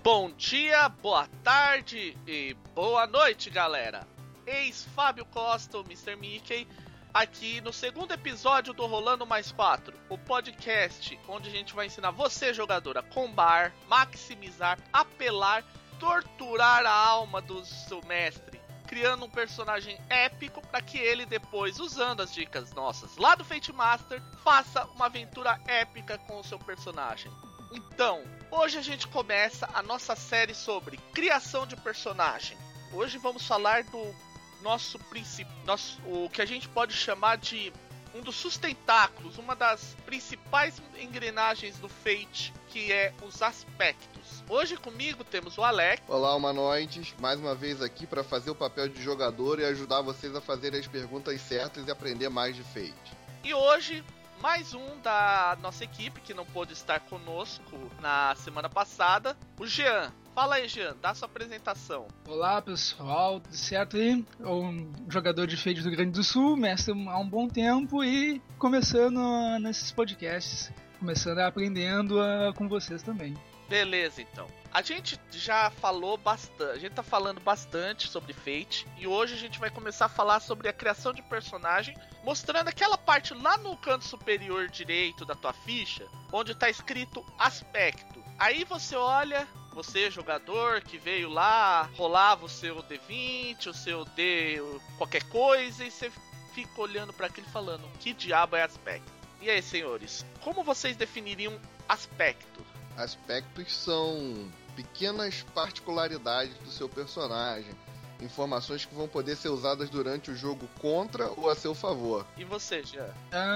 Bom dia, boa tarde e boa noite, galera! Eis Fábio Costa, o Mr. Mickey, aqui no segundo episódio do Rolando Mais 4, o podcast onde a gente vai ensinar você, jogador, a combar, maximizar, apelar, torturar a alma do seu mestre, criando um personagem épico para que ele depois, usando as dicas nossas lá do Fate Master, faça uma aventura épica com o seu personagem. Então, hoje a gente começa a nossa série sobre criação de personagem. Hoje vamos falar do nosso princípio, o que a gente pode chamar de um dos sustentáculos, uma das principais engrenagens do Fate, que é os aspectos. Hoje comigo temos o Alex. Olá, humanoides, mais uma vez aqui para fazer o papel de jogador e ajudar vocês a fazerem as perguntas certas e aprender mais de Fate. E hoje, mais um da nossa equipe que não pôde estar conosco na semana passada, o Jean. Fala aí, Jean, dá sua apresentação. Olá, pessoal, tudo certo aí? Um jogador de Fate do Rio Grande do Sul, mestre há um bom tempo e começando nesses podcasts, começando aprendendo com vocês também. Beleza, então. A gente já falou bastante, a gente tá falando bastante sobre Fate e hoje a gente vai começar a falar sobre a criação de personagem, mostrando aquela parte lá no canto superior direito da tua ficha, onde tá escrito aspecto. Aí você olha, você jogador que veio lá, rolava o seu D20, o seu D qualquer coisa e você fica olhando para aquilo falando, que diabo é aspecto? E aí, senhores, como vocês definiriam aspecto? Aspectos são pequenas particularidades do seu personagem, informações que vão poder ser usadas durante o jogo contra ou a seu favor. E você, Jean?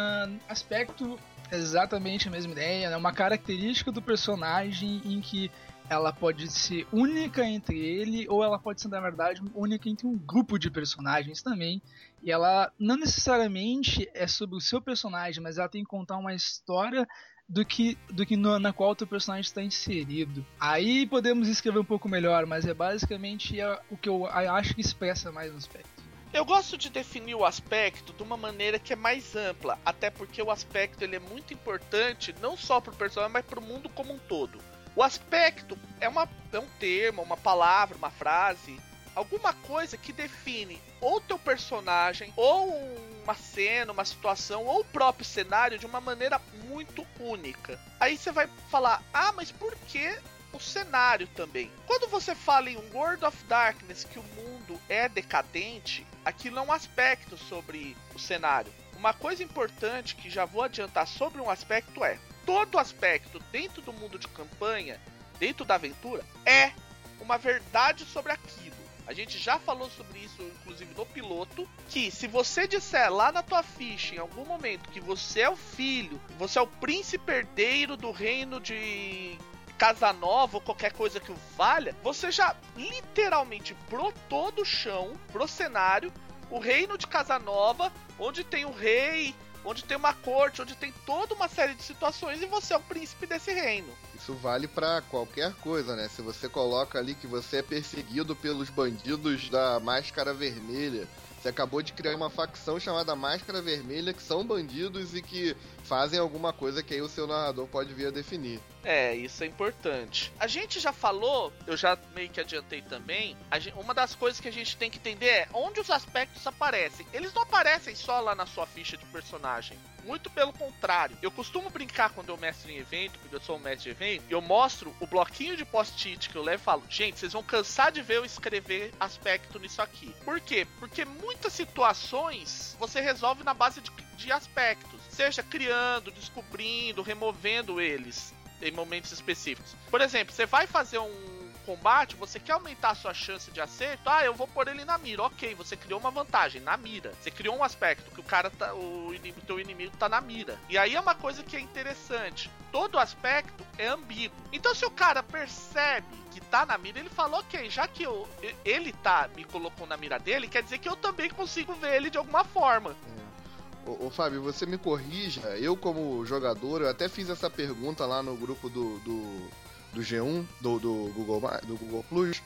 Aspecto, exatamente a mesma ideia, é uma característica do personagem em que ela pode ser única entre ele ou ela pode ser, na verdade, única entre um grupo de personagens também. E ela não necessariamente é sobre o seu personagem, mas ela tem que contar uma história na qual o teu personagem está inserido. Aí podemos escrever um pouco melhor, mas é basicamente o que eu acho que expressa mais o aspecto. Eu gosto de definir o aspecto de uma maneira que é mais ampla, até porque o aspecto ele é muito importante não só para o personagem, mas para o mundo como um todo. O aspecto é um termo, uma palavra, uma frase, alguma coisa que define ou teu personagem, ou uma cena, uma situação, ou o próprio cenário de uma maneira muito única. Aí você vai falar, mas por que o cenário também? Quando você fala em um World of Darkness que o mundo é decadente, aquilo é um aspecto sobre o cenário. Uma coisa importante que já vou adiantar sobre um aspecto é, todo aspecto dentro do mundo de campanha, dentro da aventura, é uma verdade sobre aquilo. A gente já falou sobre isso, inclusive no piloto, que se você disser lá na tua ficha, em algum momento, que você é o filho, você é o príncipe herdeiro do reino de Casanova ou qualquer coisa que o valha, você já literalmente brotou do chão, pro cenário, o reino de Casanova, onde tem o rei, onde tem uma corte, onde tem toda uma série de situações e você é o príncipe desse reino. Isso vale pra qualquer coisa, né? Se você coloca ali que você é perseguido pelos bandidos da Máscara Vermelha, você acabou de criar uma facção chamada Máscara Vermelha, que são bandidos e que fazem alguma coisa que aí o seu narrador pode vir a definir. Isso é importante. A gente já falou, eu já meio que adiantei também, uma das coisas que a gente tem que entender é onde os aspectos aparecem. Eles não aparecem só lá na sua ficha de personagem. Muito pelo contrário. Eu costumo brincar quando eu mestro em evento, porque eu sou um mestre de evento, e eu mostro o bloquinho de post-it que eu levo e falo, gente, vocês vão cansar de ver eu escrever aspecto nisso aqui. Por quê? Porque muitas situações você resolve na base de aspectos. Seja criando, descobrindo, removendo eles em momentos específicos. Por exemplo, você vai fazer um combate, você quer aumentar a sua chance de acerto, eu vou pôr ele na mira. Ok, você criou uma vantagem na mira. Você criou um aspecto que o cara tá, o teu inimigo tá na mira. E aí é uma coisa que é interessante. Todo aspecto é ambíguo. Então se o cara percebe que tá na mira, ele fala, ok, já que ele me colocou na mira dele, quer dizer que eu também consigo ver ele de alguma forma. Ô Fábio, você me corrija, eu como jogador, eu até fiz essa pergunta lá no grupo do G1, do Google Plus,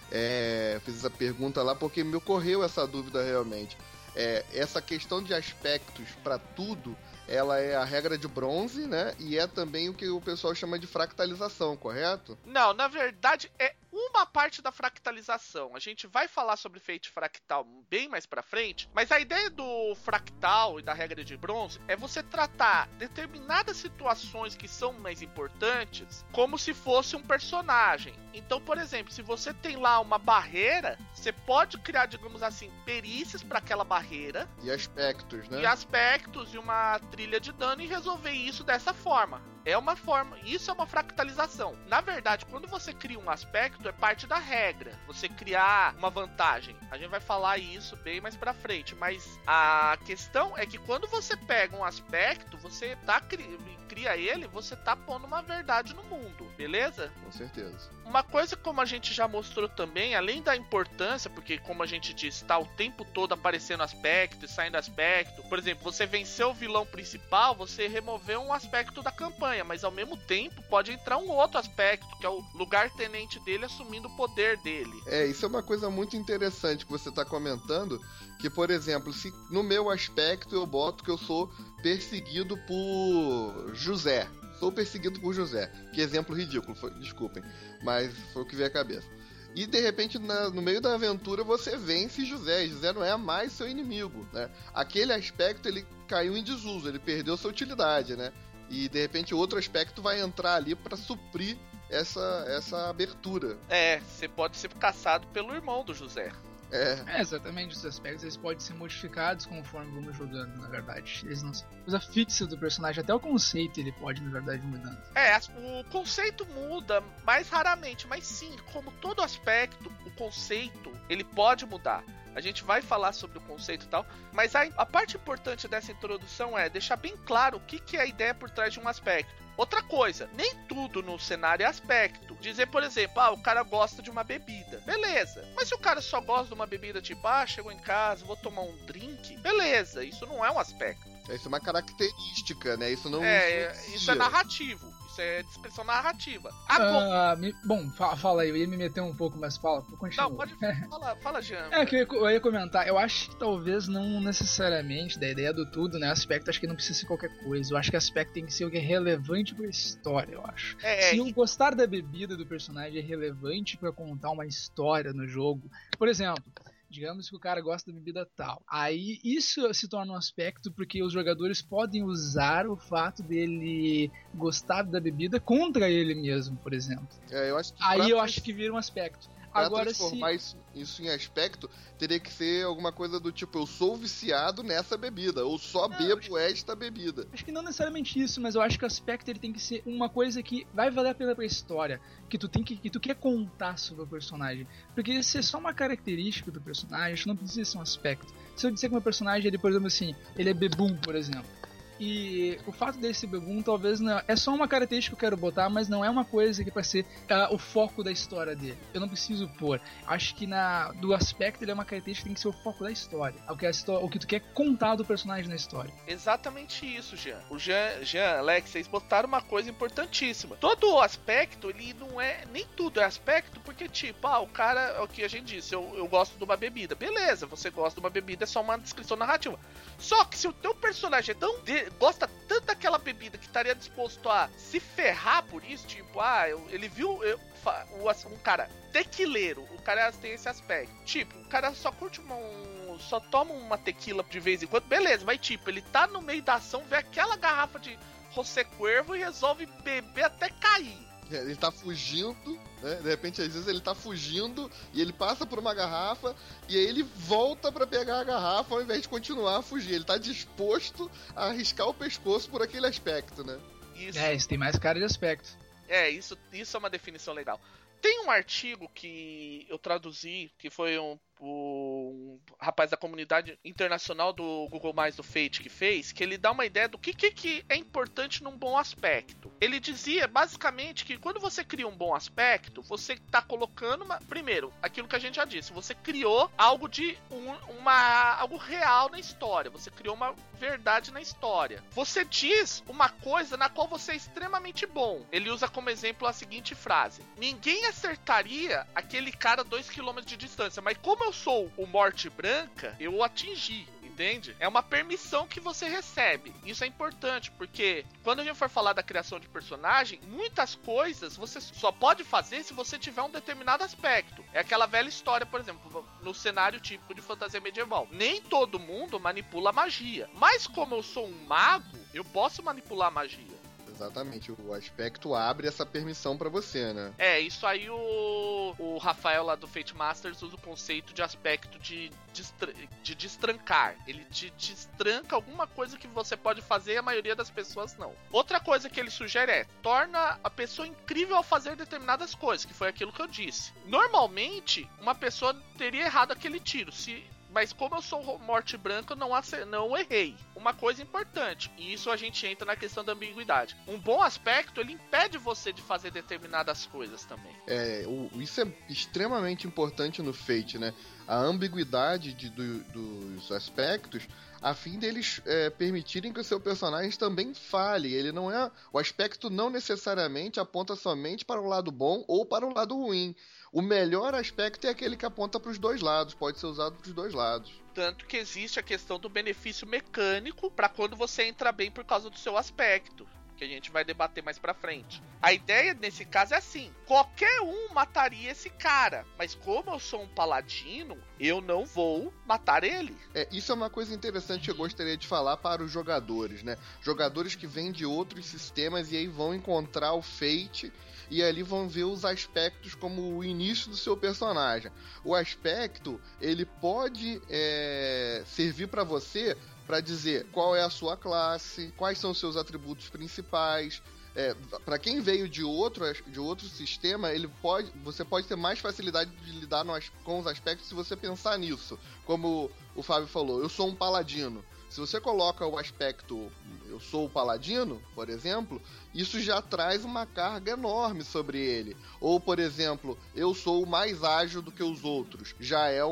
fiz essa pergunta lá porque me ocorreu essa dúvida realmente. Essa questão de aspectos para tudo ela é a regra de bronze, né? E é também o que o pessoal chama de fractalização, correto? Não, na verdade é uma parte da fractalização. A gente vai falar sobre Fate fractal bem mais pra frente, mas a ideia do fractal e da regra de bronze é você tratar determinadas situações que são mais importantes como se fosse um personagem. Então, por exemplo, se você tem lá uma barreira, você pode criar, digamos assim, perícias para aquela barreira. E aspectos, né? E aspectos e uma trilha de dano e resolver isso dessa forma. É uma forma, isso é uma fractalização. Na verdade, quando você cria um aspecto, é parte da regra. Você criar uma vantagem. A gente vai falar isso bem mais pra frente. Mas a questão é que quando você pega um aspecto, você cria ele, você tá pondo uma verdade no mundo, beleza? Com certeza. Uma coisa como a gente já mostrou também, além da importância, porque como a gente disse, tá o tempo todo aparecendo aspecto e saindo aspecto. Por exemplo, você venceu o vilão principal, você removeu um aspecto da campanha, mas ao mesmo tempo pode entrar um outro aspecto, que é o lugar-tenente dele assumindo o poder dele. Isso é uma coisa muito interessante que você tá comentando, que, por exemplo, se no meu aspecto eu boto que eu sou perseguido por José. Sou perseguido por José. Que exemplo ridículo, desculpem, mas foi o que veio à cabeça. E de repente, no meio da aventura, você vence José. José não é mais seu inimigo, né? Aquele aspecto, ele caiu em desuso, ele perdeu sua utilidade, né? E de repente outro aspecto vai entrar ali para suprir essa abertura. Você pode ser caçado pelo irmão do José. Exatamente, os aspectos eles podem ser modificados conforme vamos jogando, na verdade. Eles não são coisa fixa do personagem, até o conceito ele pode, na verdade, mudando. O conceito muda mais raramente, mas sim, como todo aspecto, o conceito ele pode mudar. A gente vai falar sobre o conceito e tal, mas a parte importante dessa introdução é deixar bem claro o que é a ideia por trás de um aspecto. Outra coisa, nem tudo no cenário é aspecto. Dizer, por exemplo, o cara gosta de uma bebida. Beleza. Mas se o cara só gosta de uma bebida tipo, chegou em casa, vou tomar um drink. Beleza, isso não é um aspecto. Isso é uma característica, né? Isso não... Isso é narrativo. Isso é descrição narrativa. Fala aí, eu ia me meter um pouco, mas continua. Não, pode fala, Jean. Que eu ia comentar, eu acho que talvez não necessariamente, da ideia do tudo, né, aspecto, acho que não precisa ser qualquer coisa, eu acho que aspecto tem que ser o que é relevante pra história, eu acho. Se eu gostar da bebida do personagem é relevante pra contar uma história no jogo, por exemplo... Digamos que o cara gosta da bebida tal. Aí isso se torna um aspecto porque os jogadores podem usar o fato dele gostar da bebida contra ele mesmo, por exemplo. Eu acho que eu acho que vira um aspecto. Agora, transformar isso em aspecto, teria que ser alguma coisa do tipo, eu sou viciado nessa bebida, ou só bebo esta bebida. Acho que não necessariamente isso, mas eu acho que o aspecto ele tem que ser uma coisa que vai valer a pena pra história, que tu quer contar sobre o personagem. Porque se é só uma característica do personagem, acho que não precisa ser um aspecto. Se eu disser que o meu personagem, ele, por exemplo assim, ele é bebum, por exemplo. E o fato desse bebum talvez não é só uma característica que eu quero botar, mas não é uma coisa que vai ser o foco da história dele. Eu não preciso pôr. Acho que do aspecto ele é uma característica que tem que ser o foco da história. O que tu quer contar do personagem na história. Exatamente isso, Jean. O Jean, Alex, vocês botaram uma coisa importantíssima. Todo aspecto, ele não é... Nem tudo é aspecto, porque tipo, o cara... É o que a gente disse, eu gosto de uma bebida. Beleza, você gosta de uma bebida, é só uma descrição narrativa. Só que se o teu personagem é tão... gosta tanto daquela bebida que estaria disposto a se ferrar por isso, tipo, ele viu um cara tequileiro, o cara tem esse aspecto. Tipo, o cara só curte só toma uma tequila de vez em quando, beleza, mas tipo, ele tá no meio da ação, vê aquela garrafa de José Cuervo e resolve beber até cair. Ele tá fugindo, né? De repente, às vezes ele tá fugindo e ele passa por uma garrafa e aí ele volta pra pegar a garrafa ao invés de continuar a fugir. Ele tá disposto a arriscar o pescoço por aquele aspecto, né? Isso tem mais cara de aspecto. Isso é uma definição legal. Tem um artigo que eu traduzi, que foi um rapaz da comunidade internacional do Google+, do Fate, que fez, que ele dá uma ideia do que é importante num bom aspecto. Ele dizia, basicamente, que quando você cria um bom aspecto, você tá colocando, primeiro, aquilo que a gente já disse, você criou algo de algo real na história, você criou uma verdade na história. Você diz uma coisa na qual você é extremamente bom. Ele usa como exemplo a seguinte frase: ninguém acertaria aquele cara a 2 km de distância, mas como eu sou o Morte Branca, eu o atingi. Entende? É uma permissão que você recebe. Isso é importante, porque quando a gente for falar da criação de personagem, muitas coisas você só pode fazer se você tiver um determinado aspecto. É aquela velha história, por exemplo, no cenário típico de fantasia medieval. Nem todo mundo manipula magia. Mas como eu sou um mago, eu posso manipular magia. Exatamente, o aspecto abre essa permissão pra você, né? Isso aí o Rafael lá do Fate Masters usa o conceito de aspecto de destrancar. Ele te destranca alguma coisa que você pode fazer e a maioria das pessoas não. Outra coisa que ele sugere torna a pessoa incrível ao fazer determinadas coisas, que foi aquilo que eu disse. Normalmente, uma pessoa teria errado aquele tiro, mas como eu sou morte branca, eu não errei. Uma coisa importante, e isso a gente entra na questão da ambiguidade. Um bom aspecto, ele impede você de fazer determinadas coisas também. Isso é extremamente importante no Fate, né? A ambiguidade dos aspectos, a fim deles permitirem que o seu personagem também fale. Ele não é... O aspecto não necessariamente aponta somente para o lado bom ou para o lado ruim. O melhor aspecto é aquele que aponta para os dois lados, pode ser usado para os dois lados. Tanto que existe a questão do benefício mecânico para quando você entra bem por causa do seu aspecto, que a gente vai debater mais pra frente. A ideia nesse caso é assim: qualquer um mataria esse cara, mas como eu sou um paladino, eu não vou matar ele. Isso é uma coisa interessante que eu gostaria de falar para os jogadores, né? Jogadores que vêm de outros sistemas e aí vão encontrar o Fate e ali vão ver os aspectos como o início do seu personagem. O aspecto, ele pode servir para você para dizer qual é a sua classe, quais são os seus atributos principais. Para quem veio de outro sistema, você pode ter mais facilidade de lidar com os aspectos se você pensar nisso. Como o Fábio falou, eu sou um paladino. Se você coloca o aspecto eu sou o paladino, por exemplo, isso já traz uma carga enorme sobre ele. Ou, por exemplo, eu sou mais ágil do que os outros. Já é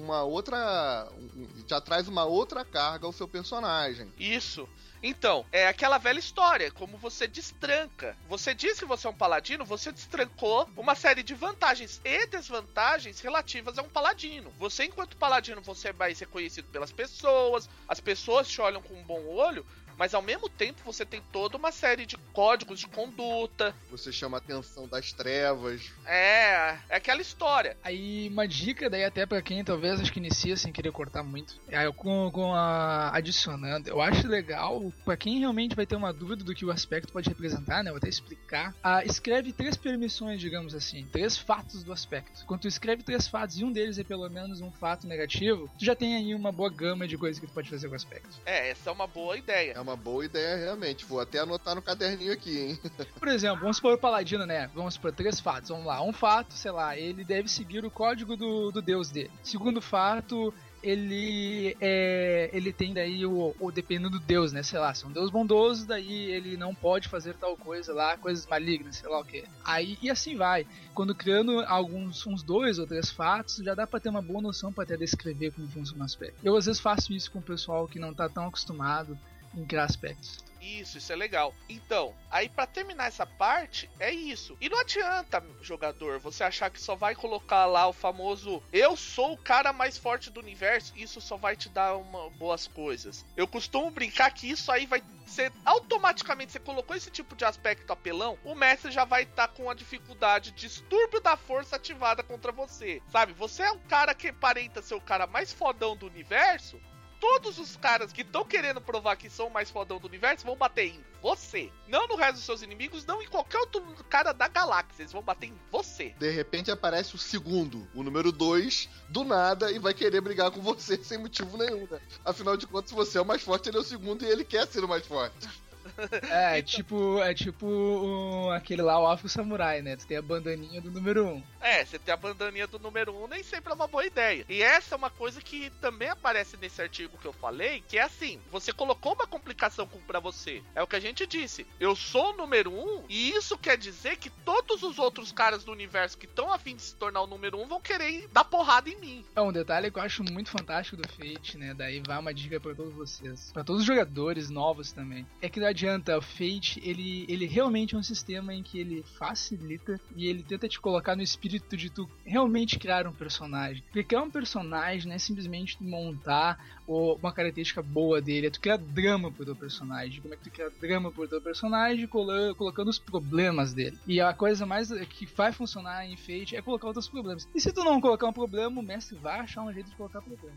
já traz uma outra carga ao seu personagem. Isso. Então, é aquela velha história, como você destranca. Você diz que você é um paladino, você destrancou uma série de vantagens e desvantagens relativas a um paladino. Você, enquanto paladino, você é mais reconhecido pelas pessoas, as pessoas te olham com um bom olho, mas ao mesmo tempo você tem toda uma série de códigos de conduta. Você chama a atenção das trevas. É aquela história. Aí uma dica daí até pra quem talvez acho que inicia sem querer cortar muito. Adicionando, eu acho legal, pra quem realmente vai ter uma dúvida do que o aspecto pode representar, né? Eu vou até explicar. Escreve 3 permissões, digamos assim, 3 fatos do aspecto. Quando tu escreve 3 fatos e um deles é pelo menos um fato negativo, tu já tem aí uma boa gama de coisas que tu pode fazer com o aspecto. Essa é uma boa ideia. É uma boa ideia, realmente. Vou até anotar no caderninho aqui, hein? Por exemplo, vamos supor o paladino, né? Vamos supor 3 fatos. Vamos lá. Um fato, sei lá, ele deve seguir o código do deus dele. Segundo fato, ele tem daí dependendo do deus, né? Sei lá, se é um deus bondoso, daí ele não pode fazer tal coisa lá, coisas malignas, sei lá o que. Aí, e assim vai. Quando criando uns 2 ou 3 fatos, já dá pra ter uma boa noção pra até descrever como funciona o aspecto. Eu às vezes faço isso com o pessoal que não tá tão acostumado em criar aspectos. Isso é legal. Então, aí pra terminar essa parte, é isso. E não adianta, jogador, você achar que só vai colocar lá o famoso eu sou o cara mais forte do universo, isso só vai te dar boas coisas. Eu costumo brincar que isso aí vai ser automaticamente, você colocou esse tipo de aspecto apelão, o mestre já vai estar com a dificuldade, distúrbio da força ativada contra você. Sabe, você é um cara que aparenta ser o cara mais fodão do universo. Todos os caras que estão querendo provar que são o mais fodão do universo vão bater em você. Não no resto dos seus inimigos, não em qualquer outro cara da galáxia. Eles vão bater em você. De repente aparece o segundo, o número 2, do nada, e vai querer brigar com você sem motivo nenhum, né? Afinal de contas, você é o mais forte, ele é o segundo e ele quer ser o mais forte. É tipo aquele lá, o Afro Samurai, né? Tu tem a bandaninha do número 1. Você tem a bandaninha do número 1, nem sempre é uma boa ideia. E essa é uma coisa que também aparece nesse artigo que eu falei, que é assim, você colocou uma complicação pra você. É o que a gente disse. Eu sou o número 1, e isso quer dizer que todos os outros caras do universo que estão a fim de se tornar o número 1 vão querer dar porrada em mim. Um detalhe que eu acho muito fantástico do Fate, né? Daí vai uma dica pra todos vocês. Pra todos os jogadores novos também. É que não adianta adianta, o Fate, ele realmente é um sistema em que ele facilita e ele tenta te colocar no espírito de tu realmente criar um personagem. Porque criar um personagem não é simplesmente tu montar uma característica boa dele, é tu criar drama pro teu personagem. Como é que tu cria drama pro teu personagem? Colocando os problemas dele. E a coisa mais que vai funcionar em Fate é colocar outros problemas. E se tu não colocar um problema, o mestre vai achar um jeito de colocar problema.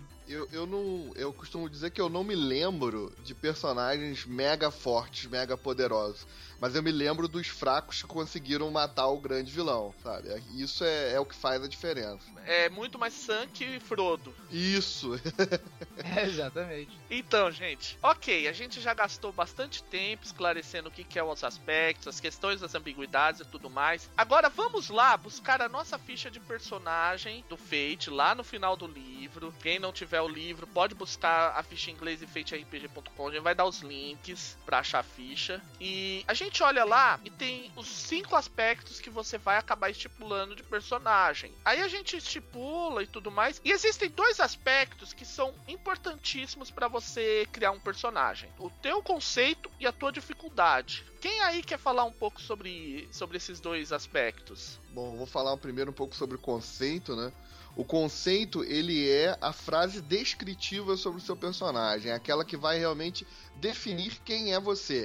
Eu costumo dizer que eu não me lembro de personagens mega fortes, mega poderosos. Mas eu me lembro dos fracos que conseguiram matar o grande vilão, sabe? Isso é o que faz a diferença. É muito mais Sam que Frodo. Isso! Exatamente. Então, gente, ok, a gente já gastou bastante tempo esclarecendo o que é os aspectos, as questões das ambiguidades e tudo mais. Agora vamos lá buscar a nossa ficha de personagem do Fate lá no final do livro. Quem não tiver o livro pode buscar a ficha em inglês em faterpg.com. A gente vai dar os links pra achar a ficha. E a gente olha lá e tem os 5 aspectos que você vai acabar estipulando de personagem. Aí a gente estipula e tudo mais. E existem 2 aspectos que são importantíssimos para você criar um personagem: o teu conceito e a tua dificuldade. Quem aí quer falar um pouco sobre esses 2 aspectos? Bom, vou falar primeiro um pouco sobre o conceito, né? O conceito, ele é a frase descritiva sobre o seu personagem, aquela que vai realmente definir quem é você.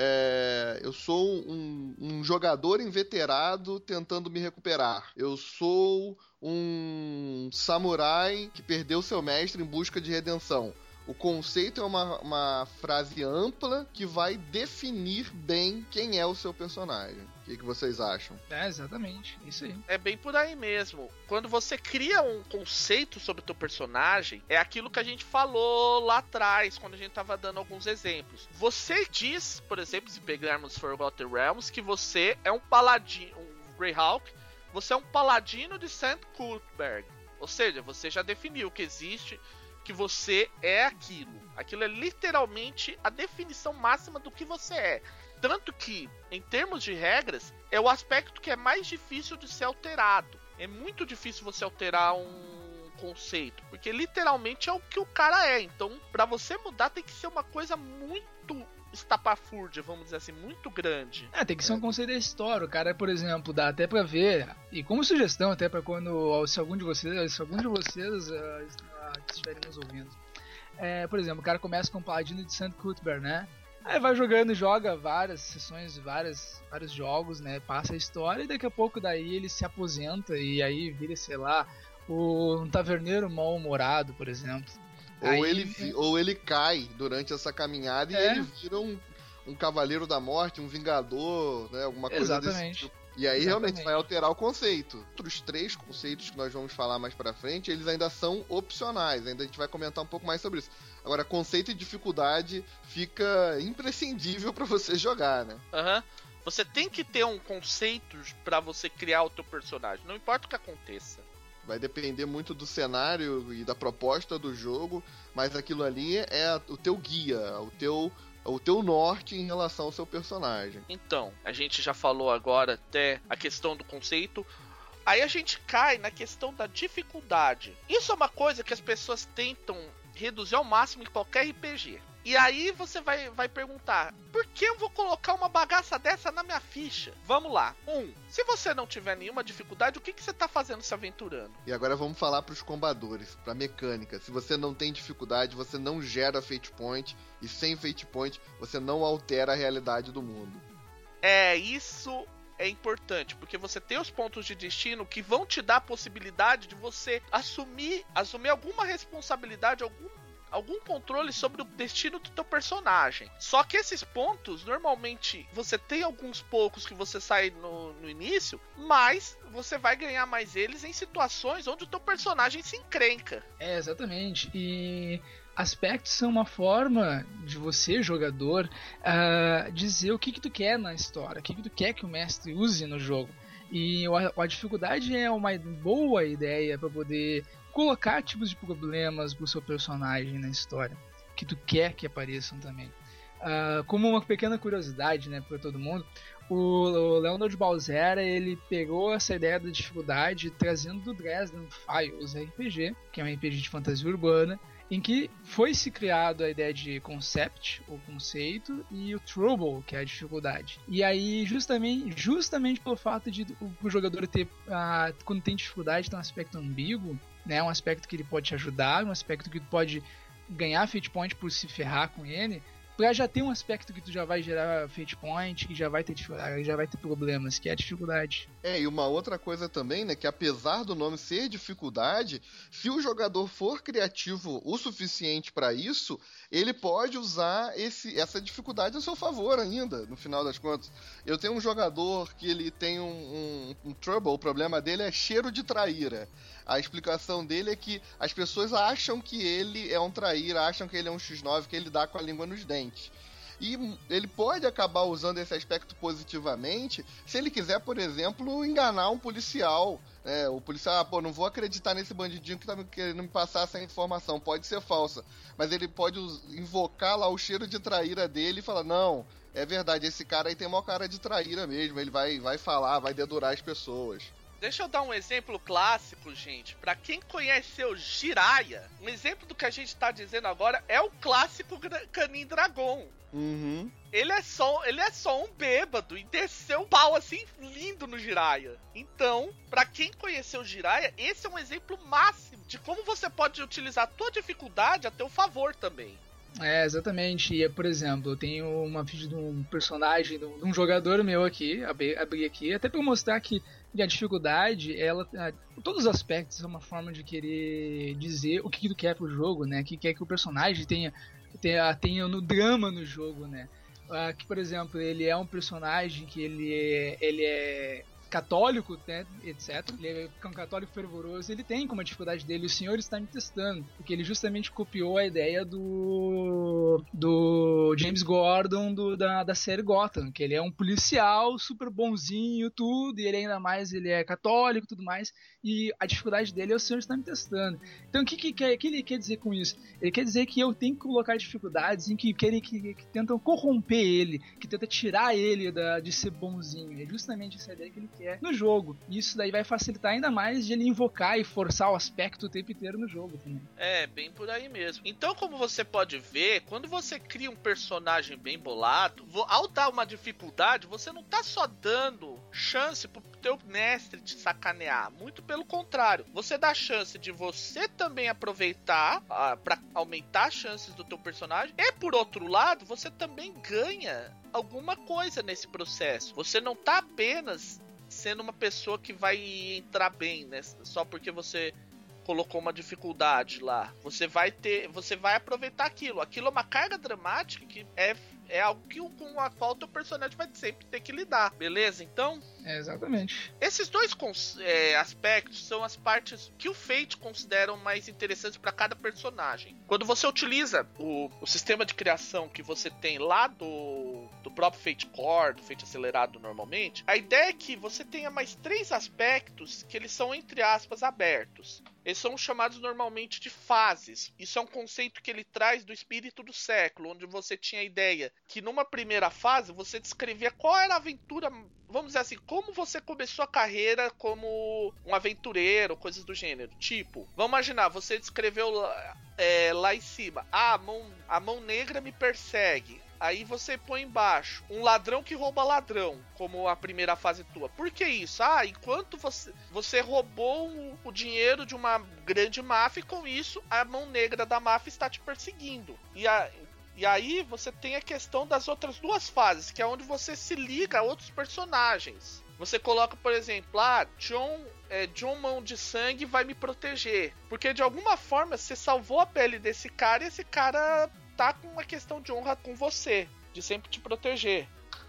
Eu sou um jogador inveterado tentando me recuperar. Eu sou um samurai que perdeu seu mestre em busca de redenção. O conceito é uma frase ampla que vai definir bem quem é o seu personagem. O que vocês acham? Exatamente, isso aí. É bem por aí mesmo. Quando você cria um conceito sobre o teu personagem, é aquilo que a gente falou lá atrás, quando a gente tava dando alguns exemplos. Você diz, por exemplo, se pegarmos Forgotten Realms, que você é um paladino, um Greyhawk, você é um paladino de St. Cuthbert. Ou seja, você já definiu que existe, que você é aquilo. Aquilo é literalmente a definição máxima do que você é. Tanto que, em termos de regras, é o aspecto que é mais difícil de ser alterado. É muito difícil você alterar um conceito, porque literalmente é o que o cara é. Então, pra você mudar, tem que ser uma coisa muito estapafúrdia, vamos dizer assim, muito grande. Tem que ser um conceito da história. O cara, por exemplo, dá até pra ver, e como sugestão até pra quando, se algum de vocês estiverem nos ouvindo. Por exemplo, o cara começa com o Paladino de St. Cuthbert, né? Aí vai jogando, joga várias sessões, vários jogos, né? Passa a história e daqui a pouco daí ele se aposenta e aí vira, sei lá, um taverneiro mal-humorado, por exemplo. Ou ele cai durante essa caminhada e ele vira um cavaleiro da morte, um vingador, né? Alguma coisa desse tipo. E aí realmente vai alterar o conceito. Outros 3 conceitos que nós vamos falar mais pra frente, eles ainda são opcionais. Ainda a gente vai comentar um pouco mais sobre isso. Agora, conceito e dificuldade fica imprescindível pra você jogar, né? Você tem que ter um conceito pra você criar o teu personagem. Não importa o que aconteça. Vai depender muito do cenário e da proposta do jogo, mas aquilo ali é o teu guia, o teu norte em relação ao seu personagem. Então, a gente já falou agora até a questão do conceito. Aí a gente cai na questão da dificuldade. Isso é uma coisa que as pessoas tentam reduzir ao máximo em qualquer RPG. E aí você vai perguntar: por que eu vou colocar uma bagaça dessa na minha ficha? Vamos lá. Se você não tiver nenhuma dificuldade, o que você tá fazendo se aventurando? E agora vamos falar pros combadores, pra mecânica. Se você não tem dificuldade, você não gera Fate Point. E sem Fate Point, você não altera a realidade do mundo. Isso é importante, porque você tem os pontos de destino que vão te dar a possibilidade de você assumir alguma responsabilidade, algum controle sobre o destino do teu personagem. Só que esses pontos, normalmente, você tem alguns poucos que você sai no início, mas você vai ganhar mais eles em situações onde o teu personagem se encrenca. Exatamente. E aspectos são uma forma de você, jogador, dizer o que tu quer na história, o que tu quer que o mestre use no jogo. E a dificuldade é uma boa ideia para poder colocar tipos de problemas pro seu personagem na história, que tu quer que apareçam também. Como uma pequena curiosidade, né, para todo mundo, o Leonard Balzera, ele pegou essa ideia da dificuldade trazendo do Dresden Files RPG, que é um RPG de fantasia urbana, em que foi se criado a ideia de concept, o conceito, e o trouble, que é a dificuldade. E aí, justamente pelo fato de o jogador ter, quando tem dificuldade, tem um aspecto ambíguo, né, um aspecto que ele pode te ajudar, um aspecto que tu pode ganhar fate point por se ferrar com ele, pra já ter um aspecto que tu já vai gerar fate point, que já vai ter dificuldade, já vai ter problemas, que é a dificuldade. E uma outra coisa também, né, que apesar do nome ser dificuldade, se o jogador for criativo o suficiente para isso, ele pode usar essa dificuldade a seu favor ainda, no final das contas. Eu tenho um jogador que ele tem um trouble, o problema dele é cheiro de traíra. A explicação dele é que as pessoas acham que ele é um traíra, acham que ele é um X9, que ele dá com a língua nos dentes. E ele pode acabar usando esse aspecto positivamente se ele quiser, por exemplo, enganar um policial. O policial, não vou acreditar nesse bandidinho que tá querendo me passar essa informação, pode ser falsa. Mas ele pode invocar lá o cheiro de traíra dele e falar, não, é verdade, esse cara aí tem uma cara de traíra mesmo, ele vai falar, vai dedurar as pessoas. Deixa eu dar um exemplo clássico, gente. Pra quem conheceu Jiraiya, um exemplo do que a gente tá dizendo agora é o clássico Canin Dragon. Uhum. Ele é só um bêbado e desceu um pau assim lindo no Jiraiya. Então, pra quem conheceu Jiraiya, esse é um exemplo máximo de como você pode utilizar a tua dificuldade a teu favor também. Exatamente. E, por exemplo, eu tenho uma ficha de um personagem, de um jogador meu aqui, abri aqui, até pra mostrar que a dificuldade, todos os aspectos é uma forma de querer dizer o que tu quer pro jogo, né? O que quer que o personagem tenha no drama no jogo, né? Que, por exemplo, ele é um personagem que ele é católico, né, etc. Ele é um católico fervoroso, ele tem como a dificuldade dele, o senhor está me testando, porque ele justamente copiou a ideia do James Gordon da série Gotham, que ele é um policial super bonzinho, tudo, e ele ainda mais, ele é católico e tudo mais, e a dificuldade dele é o senhor está me testando. Então o que ele quer dizer com isso? Ele quer dizer que eu tenho que colocar dificuldades em que tentam corromper ele, que tentam tirar ele de ser bonzinho. É justamente essa ideia que ele quer no jogo. E isso daí vai facilitar ainda mais de ele invocar e forçar o aspecto o tempo inteiro no jogo também. É, bem por aí mesmo. Então, como você pode ver, quando você cria um personagem bem bolado, ao dar uma dificuldade, você não tá só dando chance pro teu mestre te sacanear. Muito pelo contrário. Você dá chance de você também aproveitar pra aumentar as chances do teu personagem. E, por outro lado, você também ganha alguma coisa nesse processo. Você não tá apenas sendo uma pessoa que vai entrar bem, né? Só porque você colocou uma dificuldade lá. Você vai aproveitar aquilo. Aquilo é uma carga dramática que é algo com a qual o teu personagem vai sempre ter que lidar. Beleza? Então, exatamente. Esses dois aspectos são as partes que o Fate considera mais interessantes para cada personagem. Quando você utiliza o sistema de criação que você tem lá do próprio Fate Core, do Fate acelerado normalmente, a ideia é que você tenha mais 3 aspectos que eles são, entre aspas, abertos. Eles são chamados normalmente de fases. Isso é um conceito que ele traz do espírito do século, onde você tinha a ideia que numa primeira fase você descrevia qual era a aventura, vamos dizer assim, como você começou a carreira como um aventureiro, coisas do gênero. Tipo, vamos imaginar, você descreveu lá em cima, a mão negra me persegue. Aí você põe embaixo, um ladrão que rouba ladrão, como a primeira fase tua. Por que isso? Enquanto você roubou o dinheiro de uma grande máfia, e com isso a mão negra da máfia está te perseguindo. E aí você tem a questão das outras 2 fases, que é onde você se liga a outros personagens. Você coloca, por exemplo, John Mão de Sangue vai me proteger. Porque de alguma forma você salvou a pele desse cara e esse cara tá com uma questão de honra com você, de sempre te proteger.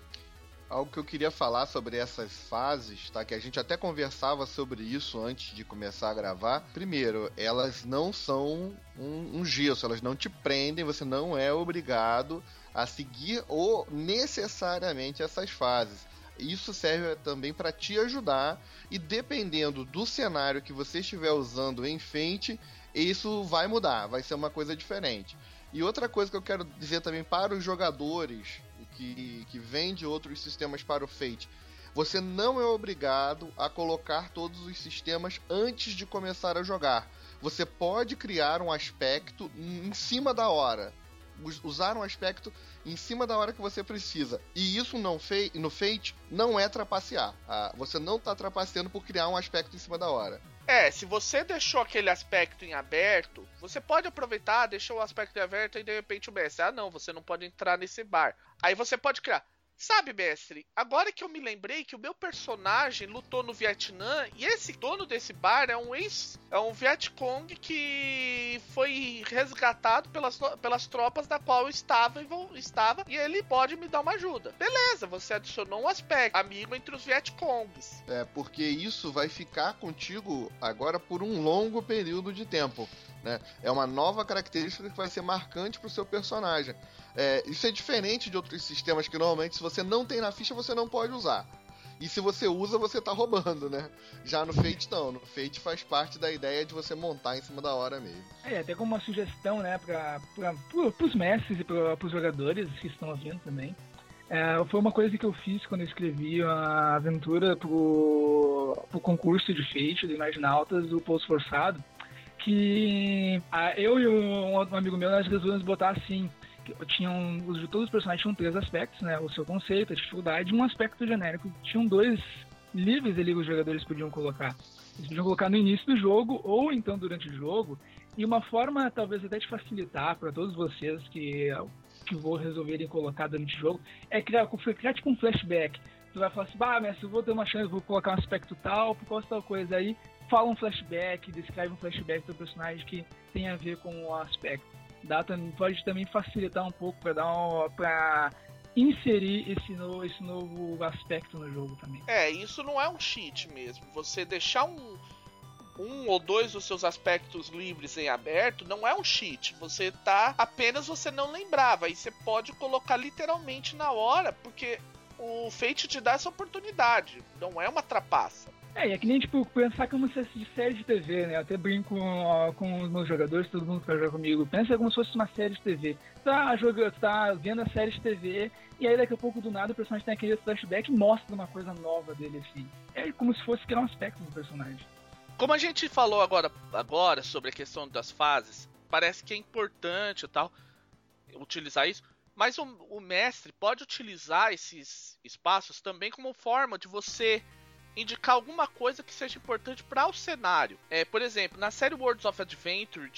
Algo que eu queria falar sobre essas fases, tá? Que a gente até conversava sobre isso antes de começar a gravar. Primeiro, elas não são um gesso, elas não te prendem, você não é obrigado a seguir ou necessariamente essas fases. Isso serve também para te ajudar, e dependendo do cenário que você estiver usando em Fate, isso vai mudar, vai ser uma coisa diferente. E outra coisa que eu quero dizer também para os jogadores que vêm de outros sistemas para o Fate: você não é obrigado a colocar todos os sistemas antes de começar a jogar. você pode criar um aspecto em cima da hora. Usar um aspecto em cima da hora que você precisa. E isso no Fate não é trapacear. Você não está trapaceando por criar um aspecto em cima da hora. Se você deixou aquele aspecto em aberto, você pode aproveitar, deixou o aspecto em aberto e de repente o mestre, não, você não pode entrar nesse bar. Aí você pode criar. Sabe, mestre, agora que eu me lembrei que o meu personagem lutou no Vietnã e esse dono desse bar é um Vietcong que foi resgatado pelas tropas da qual eu estava e ele pode me dar uma ajuda. Beleza, você adicionou um aspecto amigo entre os Vietcongs. Porque isso vai ficar contigo agora por um longo período de tempo. Né? É uma nova característica que vai ser marcante para o seu personagem. Isso é diferente de outros sistemas que normalmente se você não tem na ficha você não pode usar. E se você usa, você tá roubando, né? Já no Fate não. No Fate faz parte da ideia de você montar em cima da hora mesmo. Até como uma sugestão, né, pros mestres e pros jogadores que estão ouvindo também. Foi uma coisa que eu fiz quando eu escrevi a aventura pro concurso de Fate do Imaginautas, do Pouso Forçado. Que eu e um outro amigo meu, nós resolvemos botar assim, que todos os personagens tinham 3 aspectos, né? O seu conceito, a dificuldade e um aspecto genérico. Tinham 2 livres ali que os jogadores podiam colocar. Eles podiam colocar no início do jogo ou então durante o jogo. E uma forma, talvez até de facilitar para todos vocês que vão resolverem colocar durante o jogo, é criar tipo um flashback. Tu vai falar assim, mestre, eu vou ter uma chance, vou colocar um aspecto tal, por causa de tal coisa aí. Fala um flashback, descreve um flashback do personagem que tem a ver com o aspecto. Pode também facilitar um pouco para inserir esse novo aspecto no jogo também. Isso não é um cheat mesmo. Você deixar um ou 2 dos seus aspectos livres em aberto não é um cheat. Você não lembrava. Aí você pode colocar literalmente na hora, porque o Fate te dá essa oportunidade. Não é uma trapaça. É que nem, tipo, pensar como se fosse de série de TV, né? Eu até brinco com os meus jogadores, todo mundo que vai jogar comigo. Pensa como se fosse uma série de TV. Tu tá vendo a série de TV, e aí daqui a pouco, do nada, o personagem tem aquele flashback e mostra uma coisa nova dele, assim. É como se fosse criar um aspecto do personagem. Como a gente falou agora sobre a questão das fases, parece que é importante e tal utilizar isso, mas o mestre pode utilizar esses espaços também como forma de você indicar alguma coisa que seja importante para o cenário. Por exemplo, na série Worlds of Adventure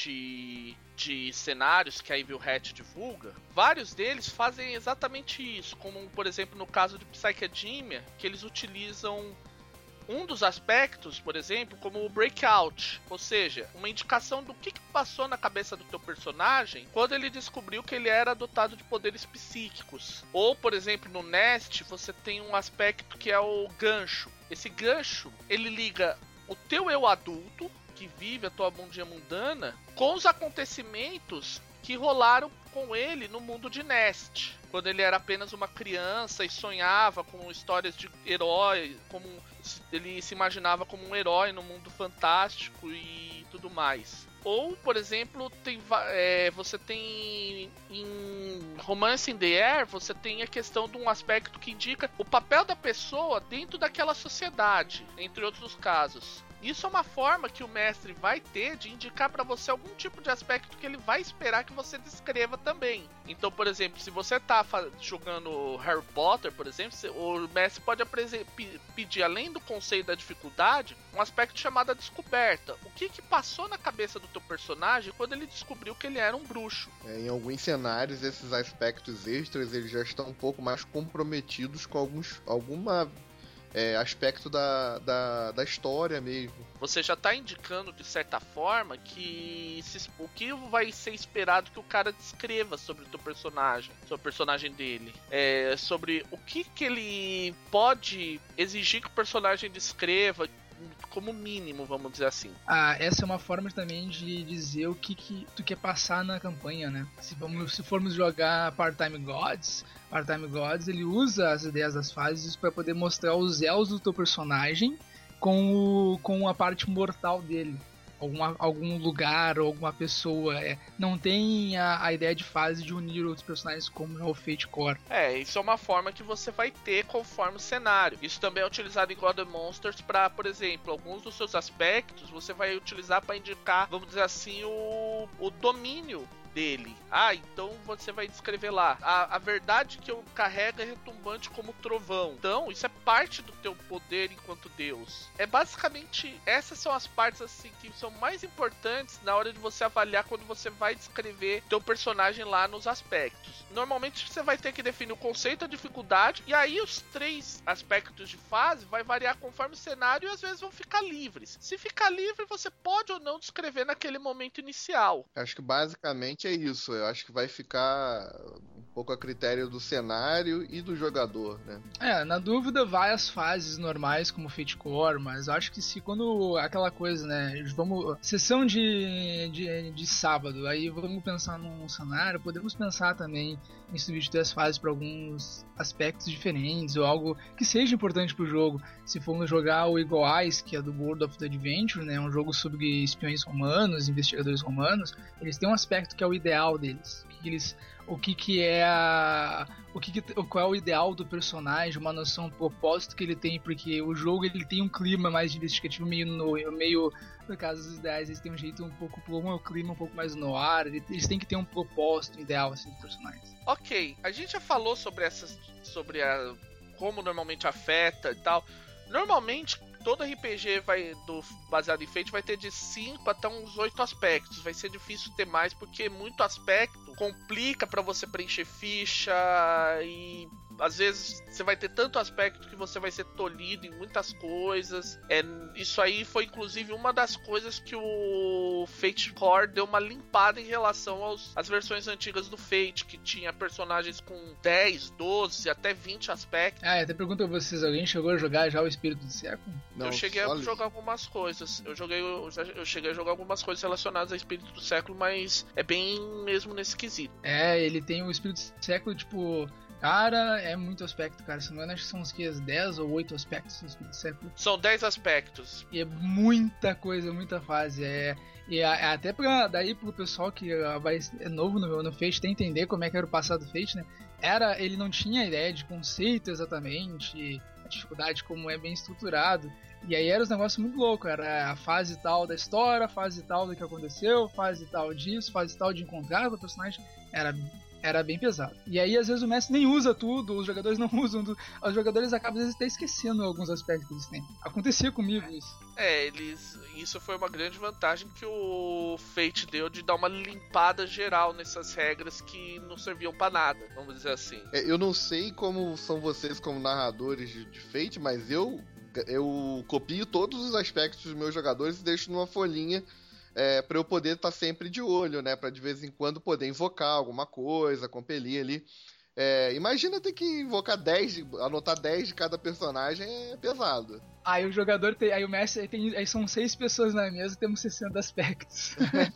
de cenários que a Evil Hat divulga, vários deles fazem exatamente isso, como por exemplo no caso de Psychedemia, que eles utilizam um dos aspectos, por exemplo, como o breakout, ou seja, uma indicação do que passou na cabeça do teu personagem quando ele descobriu que ele era dotado de poderes psíquicos. Ou, por exemplo, no Nest, você tem um aspecto que é o gancho. Esse gancho, ele liga o teu eu adulto, que vive a tua bundinha mundana, com os acontecimentos que rolaram com ele no mundo de Nest, quando ele era apenas uma criança e sonhava com histórias de herói, como ele se imaginava como um herói no mundo fantástico e tudo mais. Ou, por exemplo, você tem em Romance in the Air, você tem a questão de um aspecto que indica o papel da pessoa dentro daquela sociedade, entre outros casos. Isso é uma forma que o mestre vai ter de indicar para você algum tipo de aspecto que ele vai esperar que você descreva também. Então, por exemplo, se você tá jogando Harry Potter, por exemplo, o mestre pode pedir, além do conceito da dificuldade, um aspecto chamado a descoberta. O que passou na cabeça do teu personagem quando ele descobriu que ele era um bruxo? Em alguns cenários, esses aspectos extras eles já estão um pouco mais comprometidos com alguma aspecto da história mesmo. Você já tá indicando de certa forma que o que vai ser esperado que o cara descreva sobre o teu personagem, sobre o personagem dele, sobre o que ele pode exigir que o personagem descreva como mínimo, vamos dizer assim. Essa é uma forma também de dizer o que tu quer passar na campanha, né? Se formos jogar Part-Time Gods, ele usa as ideias das fases para poder mostrar os elos do teu personagem com a parte mortal dele. algum lugar ou alguma pessoa. Não tem a ideia de fase de unir outros personagens como é o Fate Core. Isso é uma forma que você vai ter conforme o cenário. Isso também é utilizado em God of Monsters para, por exemplo, alguns dos seus aspectos você vai utilizar para indicar, vamos dizer assim, o domínio dele. Então você vai descrever lá a verdade que eu carrego é retumbante como trovão. Então isso é parte do teu poder enquanto Deus. Basicamente essas são as partes assim que são mais importantes na hora de você avaliar quando você vai descrever teu personagem lá nos aspectos. Normalmente você vai ter que definir o conceito, a dificuldade, e aí os 3 aspectos de fase vai variar conforme o cenário e às vezes vão ficar livres. Se ficar livre, você pode ou não descrever naquele momento inicial. Acho que basicamente é isso. Eu acho que vai ficar um pouco a critério do cenário e do jogador, né? Na dúvida, vai as fases normais como Fate Core, mas acho que se quando aquela coisa, né? Sessão de sábado, aí vamos pensar num cenário, podemos pensar também em substituir as fases para alguns aspectos diferentes ou algo que seja importante pro jogo. Se formos jogar o Eagle Eyes, que é do World of the Adventure, né, um jogo sobre espiões romanos, investigadores romanos, eles têm um aspecto que é o ideal deles. Qual é o ideal do personagem, uma noção, um propósito que ele tem, porque o jogo ele tem um clima mais investigativo, meio no caso dos ideais, eles têm um jeito um pouco, um clima um pouco mais no ar, eles têm que ter um propósito ideal assim, dos personagens. Ok, a gente já falou sobre como normalmente afeta e tal. Normalmente todo RPG baseado em Fate vai ter de 5 até uns 8 aspectos. Vai ser difícil ter mais porque muito aspecto complica pra você preencher ficha e às vezes você vai ter tanto aspecto que você vai ser tolhido em muitas coisas. Isso aí foi inclusive uma das coisas que o Fate Core deu uma limpada em relação às versões antigas do Fate, que tinha personagens com 10, 12, até 20 aspectos. Até pergunto a vocês, alguém chegou a jogar já o Espírito do Século? Não, eu cheguei a jogar algumas coisas. Eu cheguei a jogar algumas coisas relacionadas ao Espírito do Século, mas é bem mesmo nesse quesito. Ele tem o Espírito do Século, tipo... Cara, é muito aspecto, cara. Se não me engano, acho que são uns 10 ou 8 aspectos do Espírito do Século. São 10 aspectos. E é muita coisa, muita fase. Até daí pro pessoal que é novo no Fate, tem que entender como é que era o passado do Fate, né? Ele não tinha ideia de conceito exatamente, a dificuldade, como é bem estruturado. E aí era um negócio muito louco, era a fase tal da história, fase tal do que aconteceu, fase tal disso, fase tal de encontrar o personagem. Era bem pesado. E aí, às vezes, o mestre nem usa tudo, os jogadores não usam tudo. Os jogadores acabam, às vezes, até esquecendo alguns aspectos que eles têm. Acontecia comigo isso. Isso foi uma grande vantagem que o Fate deu de dar uma limpada geral nessas regras que não serviam pra nada, vamos dizer assim. Eu não sei como são vocês como narradores de Fate, mas eu copio todos os aspectos dos meus jogadores e deixo numa folhinha para eu poder estar sempre de olho, né? Para de vez em quando poder invocar alguma coisa, compelir ali. Imagina ter que invocar 10, anotar 10 de cada personagem, é pesado. Aí o jogador aí o mestre aí são 6 pessoas na mesa e temos 60 aspectos.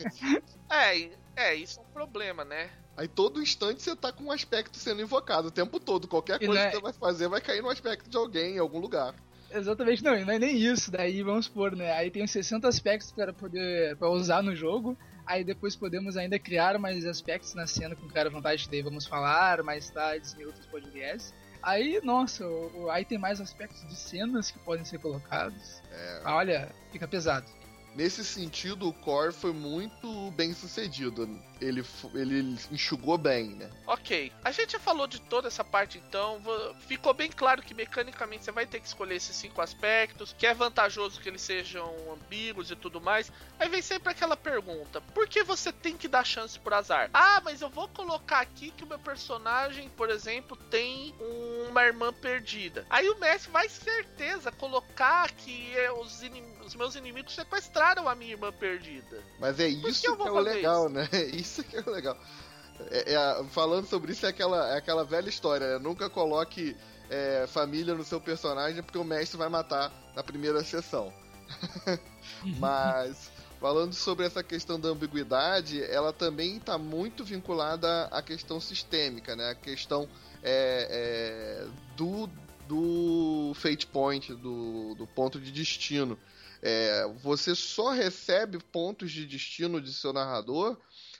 Isso é um problema, né? Aí todo instante você tá com um aspecto sendo invocado o tempo todo. Qualquer coisa que você vai fazer vai cair no aspecto de alguém em algum lugar. Exatamente, não é nem isso. Daí vamos supor, né? Aí tem os 60 aspectos para usar no jogo. Aí depois podemos ainda criar mais aspectos na cena com cara vontade, daí vamos falar mais tarde em outros podcasts. Aí, nossa, aí tem mais aspectos de cenas que podem ser colocados. Olha, fica pesado. Nesse sentido, o Core foi muito bem sucedido. Ele enxugou bem, né? Ok. A gente já falou de toda essa parte, então. Ficou bem claro que mecanicamente você vai ter que escolher esses 5 aspectos, que é vantajoso que eles sejam ambíguos e tudo mais. Aí vem sempre aquela pergunta: por que você tem que dar chance por azar? Mas eu vou colocar aqui que o meu personagem, por exemplo, tem uma irmã perdida. Aí o mestre vai certeza colocar que os meus inimigos sequestraram a minha irmã perdida. Mas isso que é o legal, né? Isso que é o legal. Falando sobre isso, é aquela velha história, né? Nunca coloque família no seu personagem porque o mestre vai matar na primeira sessão. Mas falando sobre essa questão da ambiguidade, ela também está muito vinculada à questão sistêmica, né? A questão do Fate Point, do ponto de destino. Você só recebe pontos de destino de seu narrador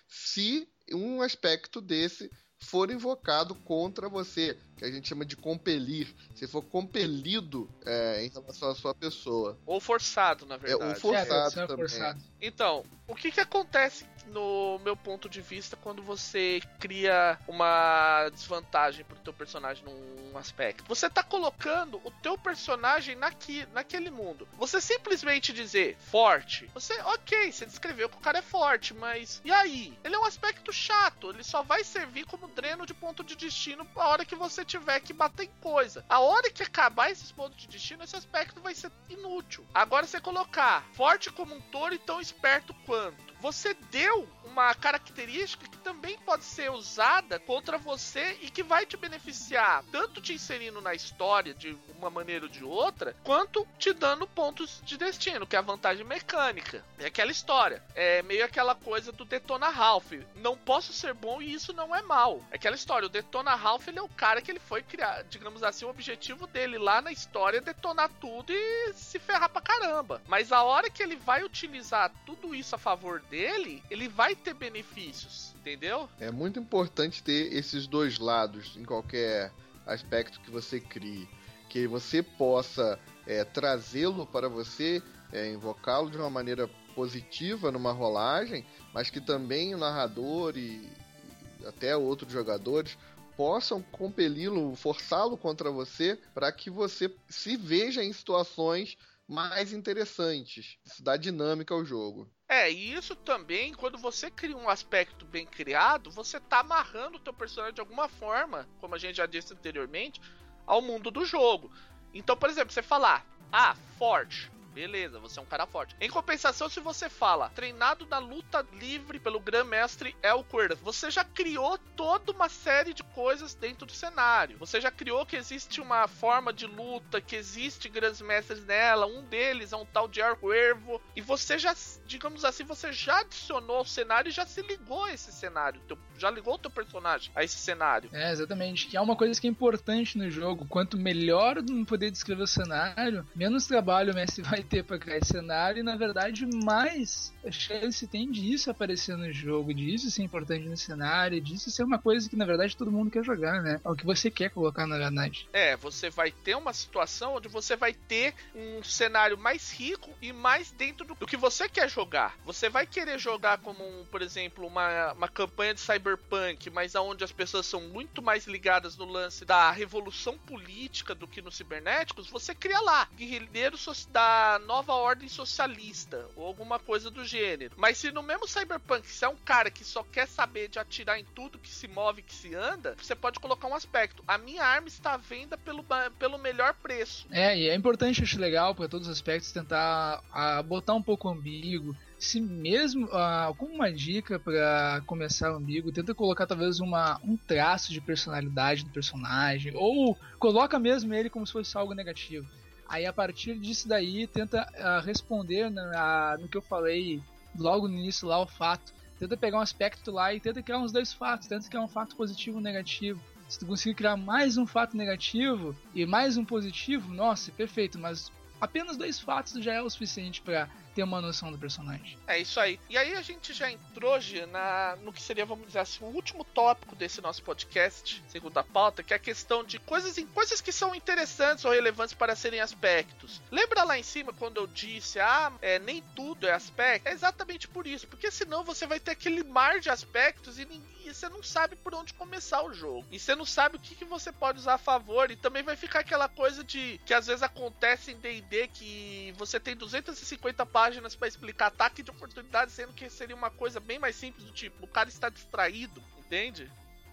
se um aspecto desse for invocado contra você, que a gente chama de compelir, se for compelido em relação à sua pessoa. Ou forçado, na verdade. Ou forçado também. Forçado. Então, o que acontece no meu ponto de vista quando você cria uma desvantagem pro teu personagem num aspecto? Você tá colocando o teu personagem naquele mundo. Você simplesmente dizer forte, você descreveu que o cara é forte, mas e aí? Ele é um aspecto chato, ele só vai servir como dreno de ponto de destino a hora que você tiver que bater em coisa. A hora que acabar esses pontos de destino, esse aspecto vai ser inútil. Agora você colocar forte como um touro e tão esperto quanto. Você deu uma característica que também pode ser usada contra você e que vai te beneficiar, tanto te inserindo na história de uma maneira ou de outra, quanto te dando pontos de destino, que é a vantagem mecânica. É aquela história. É meio aquela coisa do Detona Ralph. Não posso ser bom e isso não é mal. É aquela história. O Detona Ralph, ele é o cara que ele foi criar, digamos assim, o objetivo dele lá na história é detonar tudo e se ferrar pra caramba. Mas a hora que ele vai utilizar tudo isso a favor dele, ele vai ter benefícios, entendeu? É muito importante ter esses dois lados em qualquer aspecto que você crie, que você possa trazê-lo para você, invocá-lo de uma maneira positiva numa rolagem, mas que também o narrador e até outros jogadores possam compeli-lo, forçá-lo contra você, para que você se veja em situações mais interessantes. Isso dá dinâmica ao jogo. E isso também, quando você cria um aspecto bem criado, você tá amarrando o teu personagem de alguma forma, como a gente já disse anteriormente, ao mundo do jogo. Então, por exemplo, você falar, forte. Beleza, você é um cara forte. Em compensação, se você fala, treinado na luta livre pelo Grã-Mestre El Cuerda, você já criou toda uma série de coisas dentro do cenário. Você já criou que existe uma forma de luta, que existe grandes mestres nela, um deles é um tal de El Cuervo, e você já, digamos assim, você já adicionou ao cenário e já se ligou a esse cenário, já ligou o teu personagem a esse cenário. Exatamente, que é uma coisa que é importante no jogo. Quanto melhor poder descrever o cenário, menos trabalho o mestre vai ter para criar esse cenário, e na verdade mais chance tem disso aparecer no jogo, disso ser importante no cenário, disso ser uma coisa que na verdade todo mundo quer jogar, né? É o que você quer colocar na verdade. Você vai ter uma situação onde você vai ter um cenário mais rico e mais dentro do que você quer jogar. Você vai querer jogar como, por exemplo, uma campanha de Cyberpunk, mas onde as pessoas são muito mais ligadas no lance da revolução política do que nos cibernéticos, você cria lá guerrilheiros da nova ordem socialista ou alguma coisa do gênero. Mas se no mesmo Cyberpunk você é um cara que só quer saber de atirar em tudo que se move, que se anda, você pode colocar um aspecto. A minha arma está à venda pelo melhor preço. E é importante, acho legal para todos os aspectos tentar botar um pouco ambíguo. Se mesmo, como uma dica para começar o ambíguo, tenta colocar talvez um traço de personalidade do personagem, ou coloca mesmo ele como se fosse algo negativo. Aí a partir disso daí tenta responder no que eu falei logo no início lá, o fato. Tenta pegar um aspecto lá e tenta criar uns dois fatos, tenta criar um fato positivo e um negativo. Se tu conseguir criar mais um fato negativo e mais um positivo, nossa, perfeito, mas apenas 2 fatos já é o suficiente para ter uma noção do personagem. É isso aí. E aí a gente já entrou no que seria, vamos dizer assim, o último tópico desse nosso podcast, segundo a pauta, que é a questão de coisas que são interessantes ou relevantes para serem aspectos. Lembra lá em cima quando eu disse, nem tudo é aspecto? É exatamente por isso, porque senão você vai ter aquele mar de aspectos e você não sabe por onde começar o jogo. E você não sabe o que você pode usar a favor, e também vai ficar aquela coisa de que às vezes acontece em D&D que você tem 250 páginas para explicar ataque de oportunidade, sendo que seria uma coisa bem mais simples, do tipo, o cara está distraído, entende?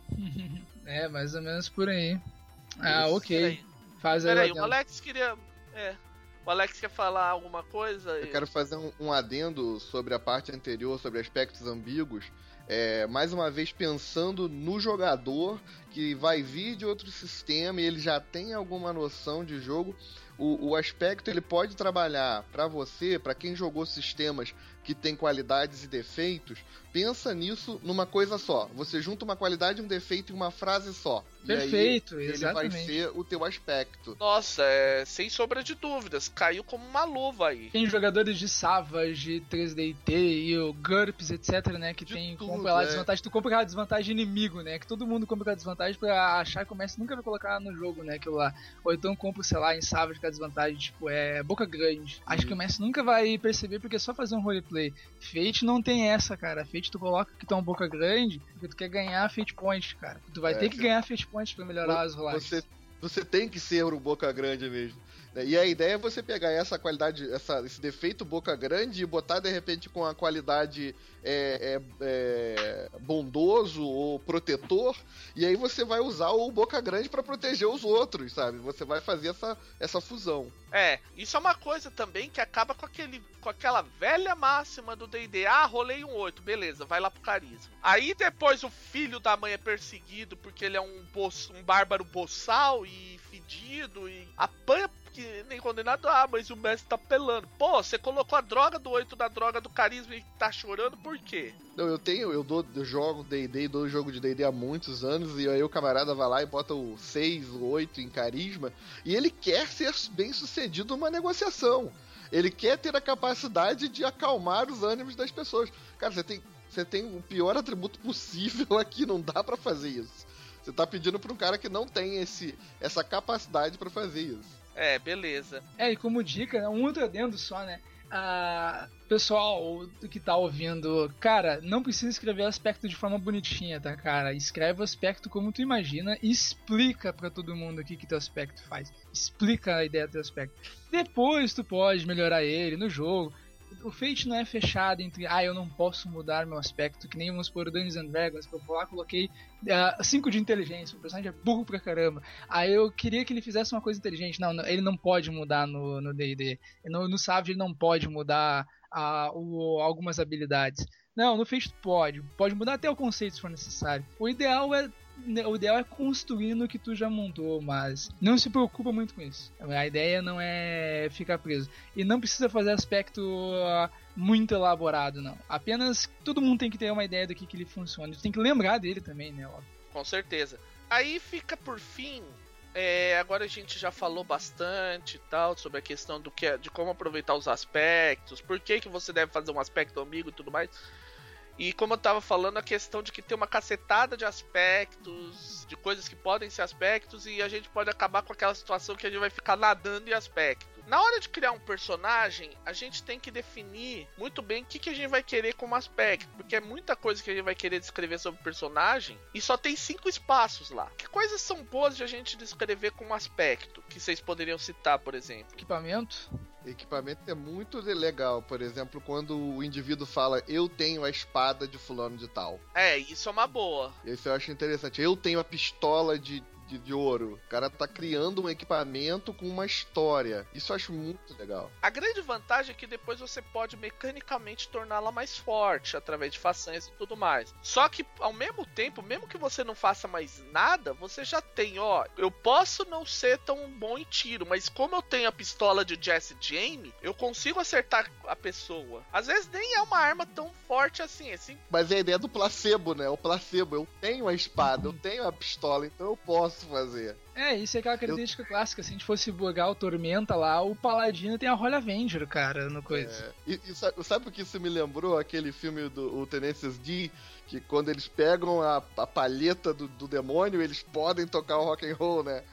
Mais ou menos por aí. Ok. Peraí. Faz aí. Peraí, o Alex queria... O Alex quer falar alguma coisa? Eu quero fazer um adendo sobre a parte anterior, sobre aspectos ambíguos. Mais uma vez pensando no jogador que vai vir de outro sistema e ele já tem alguma noção de jogo. O aspecto ele pode trabalhar para você, para quem jogou sistemas que tem qualidades e defeitos. Pensa nisso numa coisa só. Você junta uma qualidade, um defeito em uma frase só. Perfeito, e aí, exatamente. ele vai ser o teu aspecto. Nossa, sem sombra de dúvidas, caiu como uma luva aí. Tem jogadores de Savage, 3DT e o GURPS, etc, né, que tem compra lá desvantagem. Tu compra aquela desvantagem inimigo, né, que todo mundo compra aquela desvantagem pra achar que o mestre nunca vai colocar no jogo, né, aquilo lá. Ou então compra, sei lá, em Savage aquela desvantagem, tipo, boca grande. Acho que o mestre nunca vai perceber porque é só fazer um roleplay. Fate não tem essa, cara. Fate tu coloca que tu é uma boca grande porque tu quer ganhar Fate Point, cara. Tu vai ter que ganhar Fate Point pra melhorar as rolagens. Você tem que ser um boca grande mesmo. E a ideia é você pegar essa qualidade, esse defeito boca grande e botar de repente com a qualidade bondoso ou protetor, e aí você vai usar o boca grande pra proteger os outros, sabe? Você vai fazer essa fusão. Isso é uma coisa também que acaba com aquela velha máxima do D&D. Rolei um 8, beleza, vai lá pro carisma. Aí depois o filho da mãe é perseguido porque ele é um bárbaro boçal e fedido e apanha que nem condenado. Mas o mestre tá pelando. Pô, você colocou a droga do 8 da droga do carisma e tá chorando por quê? Não, eu jogo D&D, dou jogo de D&D há muitos anos, e aí o camarada vai lá e bota o 6, o 8 em carisma, e ele quer ser bem sucedido numa negociação. Ele quer ter a capacidade de acalmar os ânimos das pessoas. Cara, você tem o pior atributo possível aqui, não dá pra fazer isso. Você tá pedindo pra um cara que não tem essa capacidade pra fazer isso. Beleza. E como dica, um outro adendo só, né? Pessoal que tá ouvindo, cara, não precisa escrever o aspecto de forma bonitinha, tá, cara? Escreve o aspecto como tu imagina e explica pra todo mundo o que teu aspecto faz. Explica a ideia do teu aspecto. Depois tu pode melhorar ele no jogo. O Fate não é fechado entre, eu não posso mudar meu aspecto, que nem vamos por Dungeons and Dragons, que eu vou lá, coloquei 5 de inteligência, o personagem é burro pra caramba. Aí eu queria que ele fizesse uma coisa inteligente. Não, ele não pode mudar no D&D. No Savage ele não pode mudar algumas habilidades. Não, no Fate pode mudar até o conceito se for necessário. O ideal é construir no que tu já montou, mas não se preocupa muito com isso. A ideia não é ficar preso. E não precisa fazer aspecto muito elaborado, não. Apenas todo mundo tem que ter uma ideia do que ele funciona. Tu tem que lembrar dele também, né? Óbvio. Com certeza. Aí fica por fim. Agora a gente já falou bastante e tal sobre a questão de como aproveitar os aspectos, por que você deve fazer um aspecto amigo e tudo mais. E como eu tava falando, a questão de que tem uma cacetada de aspectos, de coisas que podem ser aspectos, e a gente pode acabar com aquela situação que a gente vai ficar nadando em aspecto. Na hora de criar um personagem, a gente tem que definir muito bem o que a gente vai querer como aspecto, porque é muita coisa que a gente vai querer descrever sobre o personagem e só tem 5 espaços lá. Que coisas são boas de a gente descrever como aspecto, que vocês poderiam citar, por exemplo? Equipamento é muito legal, por exemplo, quando o indivíduo fala, eu tenho a espada de fulano de tal. Isso é uma boa. Isso eu acho interessante. Eu tenho a pistola de ouro. O cara tá criando um equipamento com uma história. Isso eu acho muito legal. A grande vantagem é que depois você pode mecanicamente torná-la mais forte, através de façanhas e tudo mais. Só que, ao mesmo tempo, mesmo que você não faça mais nada, você já tem, eu posso não ser tão bom em tiro, mas como eu tenho a pistola de Jesse James, eu consigo acertar a pessoa. Às vezes nem é uma arma tão forte assim. Mas é a ideia do placebo, né? O placebo. Eu tenho a espada, eu tenho a pistola, então eu posso fazer. Isso é aquela característica clássica. Se a gente fosse bugar o Tormenta lá, o Paladino tem a Holy Avenger, cara, no coisa. E sabe o que isso me lembrou? Aquele filme do Tenacious D, que quando eles pegam a palheta do demônio, eles podem tocar o rock and roll, né?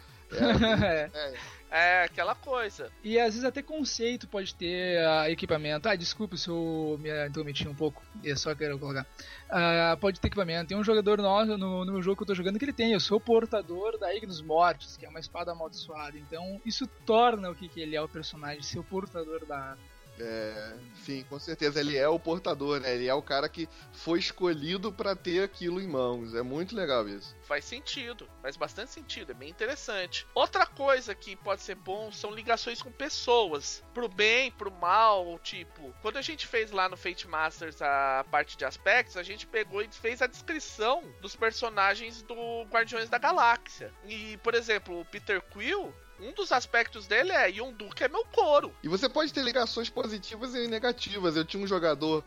Aquela coisa. E às vezes até conceito pode ter equipamento. Desculpa se eu me intrometi um pouco. Eu só quero colocar. Pode ter equipamento. Tem um jogador nosso no meu jogo que eu tô jogando que ele tem. Eu sou o portador da Ignis Mortis, que é uma espada amaldiçoada. Então isso torna o que ele é o personagem, ser o portador da arma. Sim, com certeza. Ele é o portador, né? Ele é o cara que foi escolhido pra ter aquilo em mãos. É muito legal isso. Faz sentido, faz bastante sentido, é bem interessante. Outra coisa que pode ser bom são ligações com pessoas, pro bem, pro mal, tipo, quando a gente fez lá no Fate Masters a parte de aspectos, a gente pegou e fez a descrição dos personagens do Guardiões da Galáxia. E, por exemplo, o Peter Quill, Um dos aspectos dele é Yondu, que é meu couro. E você pode ter ligações positivas e negativas. Eu tinha um jogador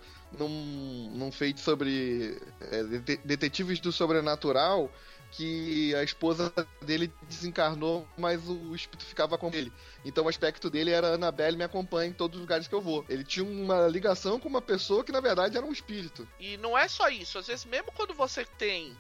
num feito sobre detetives do sobrenatural, que a esposa dele desencarnou, mas o espírito ficava com ele. Então o aspecto dele era: Annabelle me acompanha em todos os lugares que eu vou. Ele tinha uma ligação com uma pessoa que na verdade era um espírito. E não é só isso, às vezes mesmo quando você tem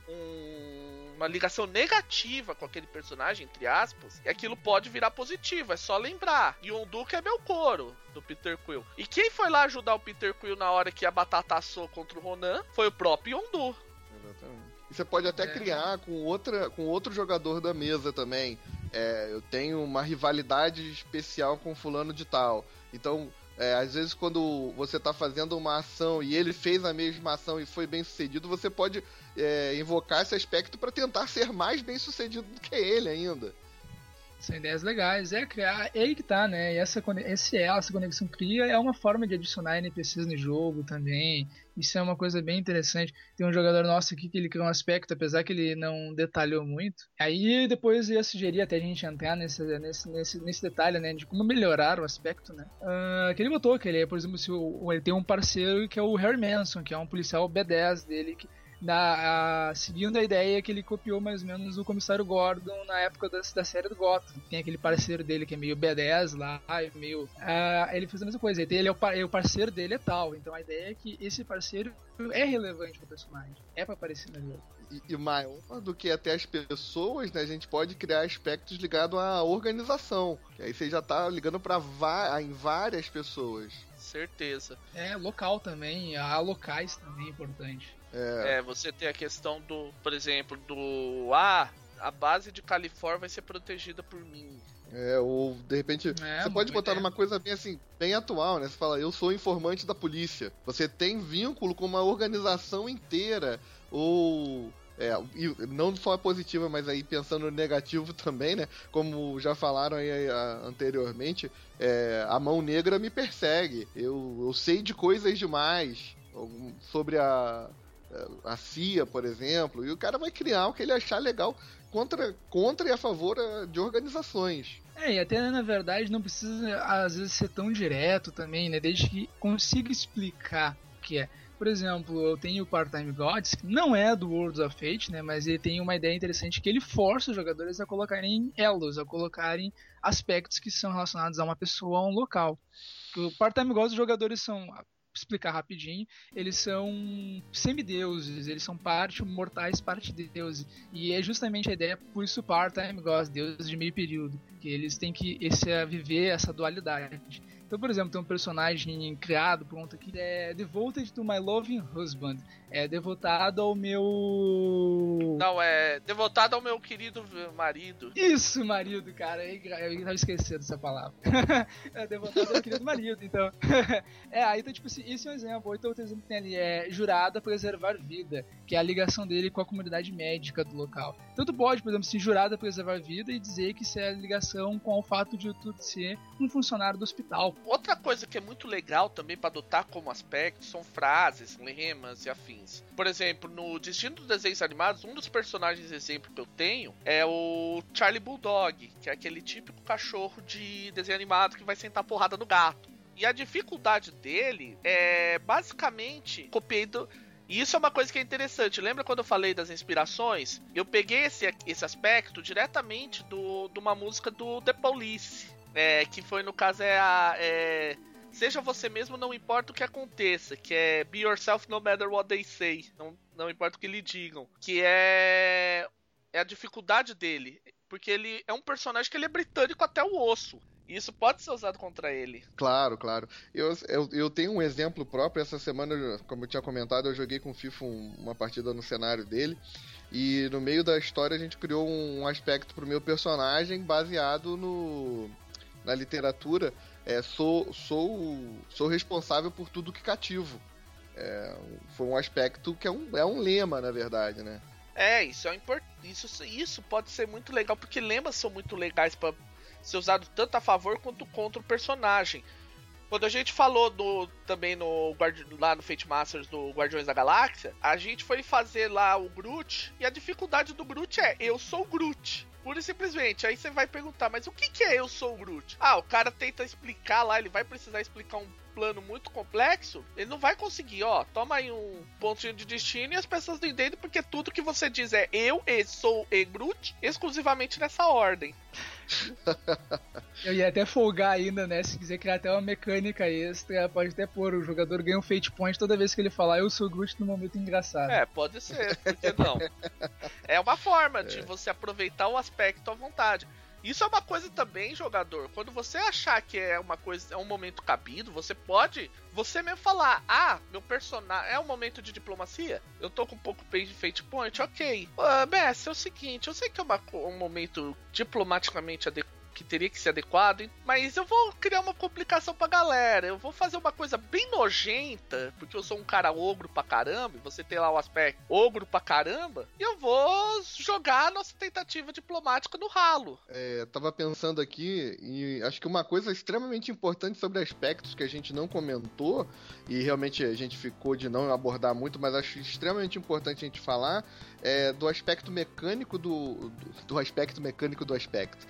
uma ligação negativa com aquele personagem, entre aspas, aquilo pode virar positivo, é só lembrar. Yondu, que é meu couro, do Peter Quill. E quem foi lá ajudar o Peter Quill na hora que a batata assou contra o Ronan foi o próprio Yondu. Exatamente. E você pode até criar com outro jogador da mesa também. Eu tenho uma rivalidade especial com fulano de tal. Então, às vezes quando você está fazendo uma ação e ele fez a mesma ação e foi bem sucedido, você pode invocar esse aspecto para tentar ser mais bem sucedido do que ele ainda. São ideias legais, criar, é aí que tá, né? E essa conexão cria é uma forma de adicionar NPCs no jogo também. Isso é uma coisa bem interessante. Tem um jogador nosso aqui que ele criou um aspecto, apesar que ele não detalhou muito. Aí depois eu ia sugerir até a gente entrar nesse detalhe, né? De como melhorar o aspecto, né? Que ele botou, que ele, por exemplo, se ele tem um parceiro que é o Harry Manson, que é um policial B10 dele, que seguindo a ideia que ele copiou mais ou menos o Comissário Gordon na época da série do Gotham. Tem aquele parceiro dele que é meio B10 lá, meio... ele fez a mesma coisa, o parceiro dele é tal, então a ideia é que esse parceiro é relevante pro personagem, é pra aparecer no jogo. E maior do que até as pessoas, né, a gente pode criar aspectos ligados à organização, que aí você já tá ligando em várias pessoas. Certeza. Local também, há locais também é importante. Você tem a questão por exemplo, a base de Califórnia vai ser protegida por mim. Ou de repente você pode botar numa coisa bem assim, bem atual, né? Você fala: eu sou informante da polícia. Você tem vínculo com uma organização inteira, ou não só positiva, mas aí pensando no negativo também, né? Como já falaram aí anteriormente, a mão negra me persegue. Eu sei de coisas demais sobre a CIA, por exemplo, e o cara vai criar o que ele achar legal contra e a favor de organizações. E até na verdade não precisa às vezes ser tão direto também, né? Desde que consiga explicar o que é. Por exemplo, eu tenho o Part-Time Gods, que não é do Worlds of Fate, né? Mas ele tem uma ideia interessante que ele força os jogadores a colocarem elos, a colocarem aspectos que são relacionados a uma pessoa, a um local. O Part-Time Gods, os jogadores são... explicar rapidinho, eles são semideuses, eles são parte mortais, parte deuses, e é justamente a ideia, por isso Part-Time Gods, deuses de meio período, que eles têm que viver essa dualidade. Então, por exemplo, tem um personagem criado, pronto aqui, Devoted to my loving husband, devotado ao meu... Não, devotado ao meu querido marido. Isso, marido, cara, eu tava esquecendo dessa palavra. Devotado ao meu querido marido, então... então, tipo assim, esse é um exemplo. Então, outro exemplo que tem ali jurado a preservar vida, que é a ligação dele com a comunidade médica do local. Então, tu pode, por exemplo, se jurado a preservar vida e dizer que isso é a ligação com o fato de tu ser um funcionário do hospital. Outra coisa que é muito legal também para adotar como aspecto são frases, lemas e afins. Por exemplo, no Destino dos Desenhos Animados, um dos personagens exemplo que eu tenho é o Charlie Bulldog, que é aquele típico cachorro de desenho animado que vai sentar porrada no gato. E a dificuldade dele é basicamente copiado. E isso é uma coisa que é interessante. Lembra quando eu falei das inspirações? Eu peguei esse aspecto diretamente de uma música do The Police. Que foi, no caso, Seja você mesmo, não importa o que aconteça. Que é Be Yourself No Matter What They Say. Não importa o que lhe digam. Que é a dificuldade dele. Porque ele é um personagem que ele é britânico até o osso. E isso pode ser usado contra ele. Claro. Eu tenho um exemplo próprio. Essa semana, como eu tinha comentado, eu joguei com o FIFA uma partida no cenário dele. E no meio da história a gente criou um aspecto pro meu personagem baseado na literatura. Sou responsável por tudo que cativo. Foi um aspecto que é um lema, na verdade, né? Isso pode ser muito legal, porque lemas são muito legais para ser usado tanto a favor quanto contra o personagem. Quando a gente falou também lá no Fate Masters do Guardiões da Galáxia, a gente foi fazer lá o Groot, e a dificuldade do Groot eu sou o Groot. Pura e simplesmente. Aí você vai perguntar, mas o que é eu sou o Groot? Ah, o cara tenta explicar lá, ele vai precisar explicar um plano muito complexo, ele não vai conseguir, ó, toma aí um pontinho de destino e as pessoas não entendem porque tudo que você diz é eu sou e Groot, exclusivamente nessa ordem. Eu ia até folgar ainda, né? Se quiser criar até uma mecânica extra, pode até pôr, o jogador ganha um fate point toda vez que ele falar eu sou o Groot no momento engraçado. É, pode ser, por que não? É uma forma de você aproveitar o aspecto à vontade. Isso é uma coisa também, jogador. Quando você achar que é uma coisa, é um momento cabido, você pode, você mesmo falar, meu personagem é um momento de diplomacia. Eu tô com um pouco de fate point, ok. Bess, é o seguinte, eu sei que é um momento diplomaticamente que teria que ser adequado, mas eu vou criar uma complicação pra galera. Eu vou fazer uma coisa bem nojenta, porque eu sou um cara ogro pra caramba, e você tem lá o aspecto ogro pra caramba, e eu vou jogar a nossa tentativa diplomática no ralo. Tava pensando aqui, e acho que uma coisa extremamente importante sobre aspectos que a gente não comentou, e realmente a gente ficou de não abordar muito, mas acho extremamente importante a gente falar, do aspecto mecânico do aspecto mecânico do aspecto.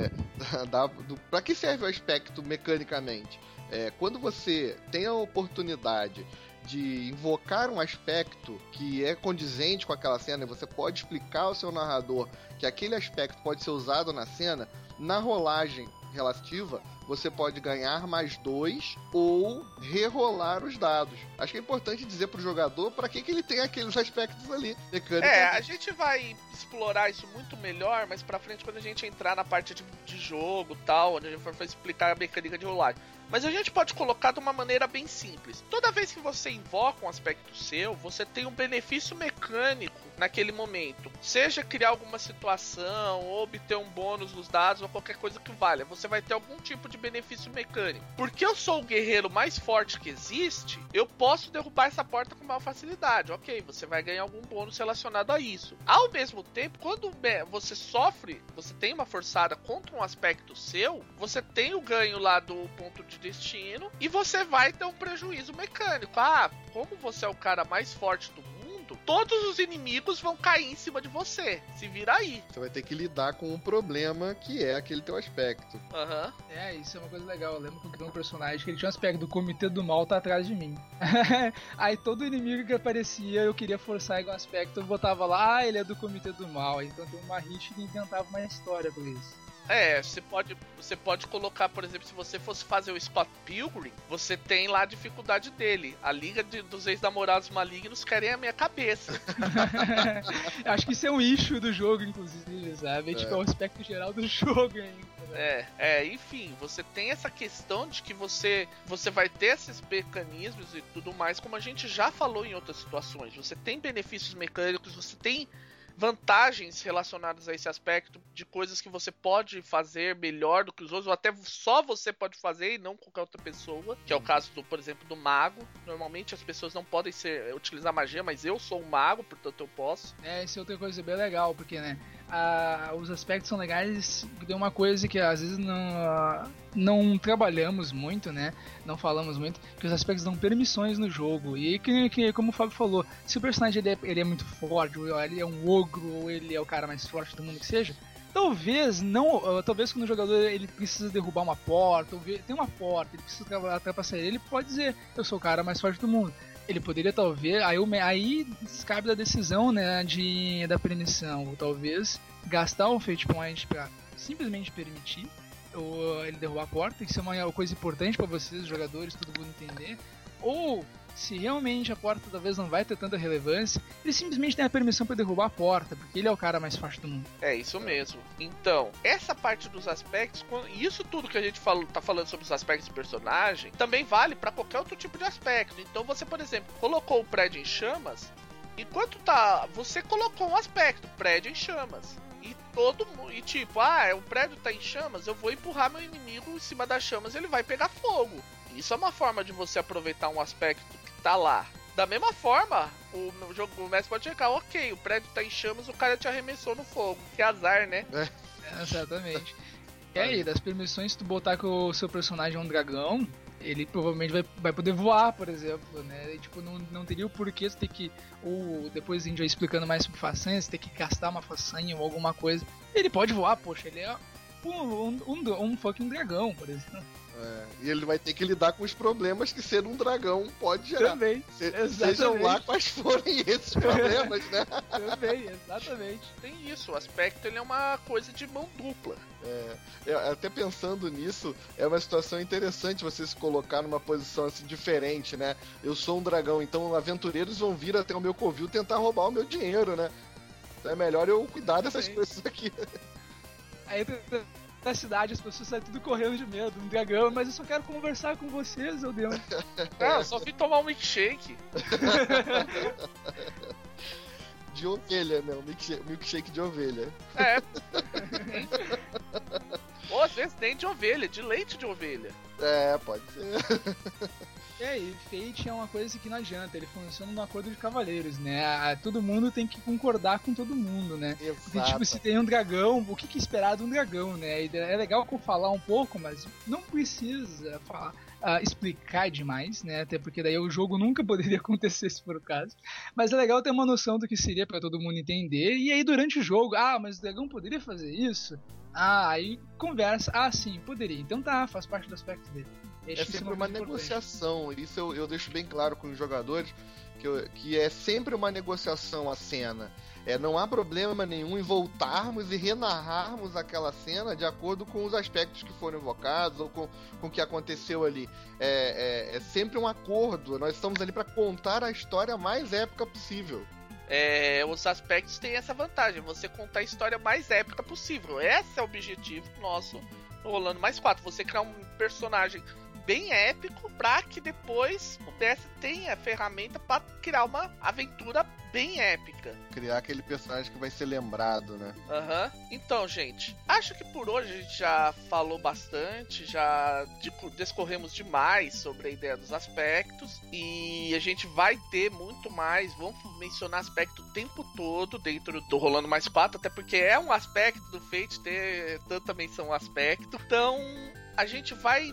Para que serve o aspecto mecanicamente? Quando você tem a oportunidade de invocar um aspecto que é condizente com aquela cena e você pode explicar ao seu narrador que aquele aspecto pode ser usado na cena, na rolagem relativa, você pode ganhar mais 2 ou rerolar os dados. Acho que é importante dizer pro jogador para que ele tem aqueles aspectos ali. A gente vai explorar isso muito melhor mais pra frente quando a gente entrar na parte de jogo e tal, onde a gente for explicar a mecânica de rolagem. Mas a gente pode colocar de uma maneira bem simples. Toda vez que você invoca um aspecto seu, você tem um benefício mecânico naquele momento. Seja criar alguma situação, ou obter um bônus nos dados, ou qualquer coisa que valha. Você vai ter algum tipo de benefício mecânico. Porque eu sou o guerreiro mais forte que existe, eu posso derrubar essa porta com maior facilidade. Ok, você vai ganhar algum bônus relacionado a isso. Ao mesmo tempo, quando você sofre, você tem uma forçada contra um aspecto seu, você tem o ganho lá do ponto de destino e você vai ter um prejuízo mecânico. Como você é o cara mais forte do mundo, todos os inimigos vão cair em cima de você. Se vira aí. Você vai ter que lidar com um problema que é aquele teu aspecto. Isso é uma coisa legal. Eu lembro que eu criei um personagem que ele tinha um aspecto do Comitê do Mal tá atrás de mim. Aí todo inimigo que aparecia, eu queria forçar igual aspecto, eu botava lá, ele é do Comitê do Mal. Então tem uma hit que inventava uma história pra isso. Você pode colocar, por exemplo, se você fosse fazer o Scott Pilgrim, você tem lá a dificuldade dele. A Liga dos Ex-Namorados Malignos querem a minha cabeça. Acho que isso é um issue do jogo, inclusive, sabe? Tipo, é o aspecto geral do jogo ainda. Enfim, você tem essa questão de que você vai ter esses mecanismos e tudo mais, como a gente já falou em outras situações. Você tem benefícios mecânicos, você tem vantagens relacionadas a esse aspecto de coisas que você pode fazer melhor do que os outros, ou até só você pode fazer e não qualquer outra pessoa, que é o caso, por exemplo, do mago. Normalmente as pessoas não podem utilizar magia, mas eu sou um mago, portanto eu posso. Isso é outra coisa bem legal, porque, né, os aspectos são legais, tem uma coisa que às vezes não trabalhamos muito, né, não falamos muito, que os aspectos dão permissões no jogo, e que como o Fábio falou, se o personagem ele é muito forte, ou ele é um ogro, ou ele é o cara mais forte do mundo que seja, talvez quando o jogador ele precisa derrubar uma porta, ou tem uma porta, ele precisa ultrapassar ele pode dizer, eu sou o cara mais forte do mundo. Ele poderia talvez, aí cabe da decisão, né, da permissão, ou talvez gastar um fate point pra simplesmente permitir ou ele derrubar a porta, isso é uma coisa importante pra vocês, os jogadores, todo mundo entender, ou se realmente a porta talvez não vai ter tanta relevância, ele simplesmente tem a permissão para derrubar a porta, porque ele é o cara mais forte do mundo. É isso mesmo. Então, essa parte dos aspectos, isso tudo que a gente tá falando sobre os aspectos do personagem, também vale para qualquer outro tipo de aspecto. Então você, por exemplo, colocou o prédio em chamas, enquanto você colocou um aspecto, prédio em chamas. E tipo, o prédio tá em chamas, eu vou empurrar meu inimigo em cima das chamas e ele vai pegar fogo. Isso é uma forma de você aproveitar um aspecto que tá lá. Da mesma forma, o mestre pode checar, ok, o prédio tá em chamas, o cara te arremessou no fogo. Que azar, né? Exatamente. E aí, das permissões, se tu botar que o seu personagem é um dragão, Ele provavelmente vai poder voar, por exemplo, né? E, tipo, não teria o porquê você ter que, ou depois a gente vai explicando mais sobre façanhas, você ter que gastar uma façanha ou alguma coisa. Ele pode voar, poxa, ele é um fucking dragão, por exemplo. E ele vai ter que lidar com os problemas que ser um dragão pode gerar. Também, Sejam lá quais forem esses problemas, né? Também, exatamente. Tem isso, o aspecto ele é uma coisa de mão dupla. Até pensando nisso, é uma situação interessante você se colocar numa posição assim diferente, né? Eu sou um dragão, então aventureiros vão vir até o meu covil tentar roubar o meu dinheiro, né? Então é melhor eu cuidar dessas coisas aqui. Aí na cidade as pessoas saem tudo correndo de medo, um dragão, mas eu só quero conversar com vocês, meu Deus. Eu só vim tomar um milkshake. De ovelha, né? Milkshake de ovelha. Ou às vezes nem de ovelha, de leite de ovelha. Pode ser. E Fate é uma coisa que não adianta, ele funciona no acordo de cavaleiros, né? Todo mundo tem que concordar com todo mundo, né? Exato. Porque, tipo, se tem um dragão, o que esperar de um dragão, né? É legal eu falar um pouco, mas não precisa explicar demais, né? Até porque daí o jogo nunca poderia acontecer se for o caso. Mas é legal ter uma noção do que seria pra todo mundo entender. E aí durante o jogo, mas o dragão poderia fazer isso? Aí conversa, sim, poderia. Então tá, faz parte do aspecto dele. É sempre uma negociação, isso eu deixo bem claro com os jogadores, que é sempre uma negociação a cena. Não há problema nenhum em voltarmos e renarrarmos aquela cena de acordo com os aspectos que foram invocados ou com o que aconteceu ali. É sempre um acordo, nós estamos ali para contar a história mais épica possível. Os aspectos têm essa vantagem, você contar a história mais épica possível. Esse é o objetivo nosso no Rolando Mais 4, você criar um personagem bem épico pra que depois o DS tenha a ferramenta pra criar uma aventura bem épica. Criar aquele personagem que vai ser lembrado, né? Então, gente, acho que por hoje a gente já falou bastante, já discorremos demais sobre a ideia dos aspectos e a gente vai ter muito mais, vamos mencionar aspecto o tempo todo dentro do Rolando Mais 4, até porque é um aspecto do Fate ter tanta menção aspecto. Então, a gente vai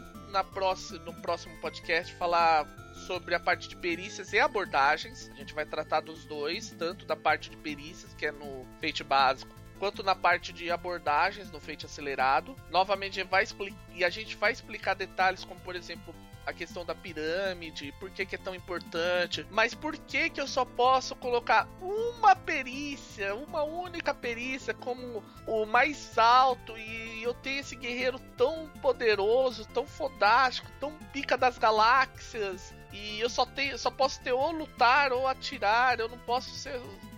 no próximo podcast falar sobre a parte de perícias e abordagens. A gente vai tratar dos dois, tanto da parte de perícias, que é no Fate básico, quanto na parte de abordagens no Fate acelerado. Novamente a gente vai explicar detalhes como, por exemplo, a questão da pirâmide, por que é tão importante, mas por que eu só posso colocar uma perícia, uma única perícia como o mais alto, e eu tenho esse guerreiro tão poderoso, tão fodástico, tão pica das galáxias, e eu só posso ter ou lutar ou atirar, eu não posso ser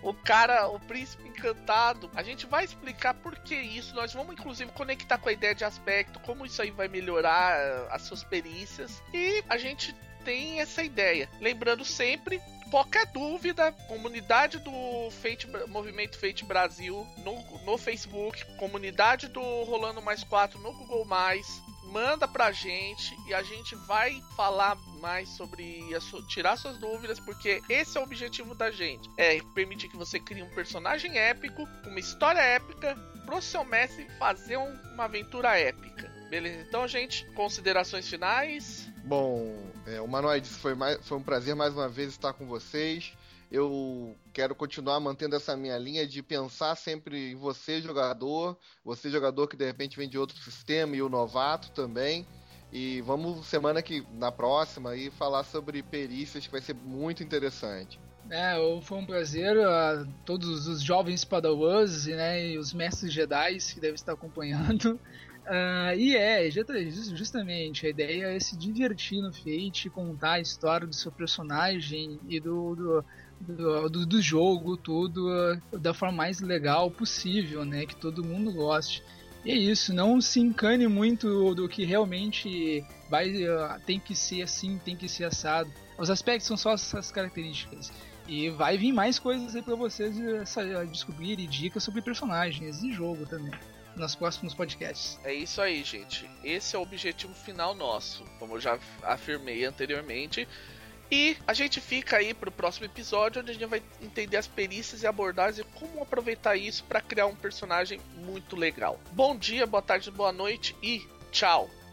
o príncipe encantado. A gente vai explicar por que isso, nós vamos inclusive conectar com a ideia de aspecto, como isso aí vai melhorar as suas perícias, e a gente tem essa ideia. Lembrando sempre, qualquer dúvida, comunidade do Movimento Fate Brasil no Facebook, comunidade do Rolando Mais 4 no Google+, manda pra gente e a gente vai falar mais sobre tirar suas dúvidas, porque esse é o objetivo da gente, permitir que você crie um personagem épico, uma história épica, pro seu mestre fazer uma aventura épica. Beleza? Então, gente, considerações finais? Bom, Humanoides, foi um prazer mais uma vez estar com vocês. Eu quero continuar mantendo essa minha linha de pensar sempre em você jogador que de repente vem de outro sistema, e o novato também. E vamos na próxima aí falar sobre perícias, que vai ser muito interessante. Foi um prazer a todos os jovens padawans, né, e os mestres Jedi que devem estar acompanhando. Justamente a ideia é se divertir no Fate, contar a história do seu personagem e do jogo, tudo da forma mais legal possível, né? Que todo mundo goste. E é isso, não se encane muito do que realmente tem que ser assim, tem que ser assado. Os aspectos são só essas características. E vai vir mais coisas aí pra vocês descobrirem, dicas sobre personagens e jogo também, nos próximos podcasts. É isso aí, gente. Esse é o objetivo final nosso, como eu já afirmei anteriormente. E a gente fica aí pro próximo episódio, onde a gente vai entender as perícias e abordagens e como aproveitar isso para criar um personagem muito legal. Bom dia, boa tarde, boa noite e tchau!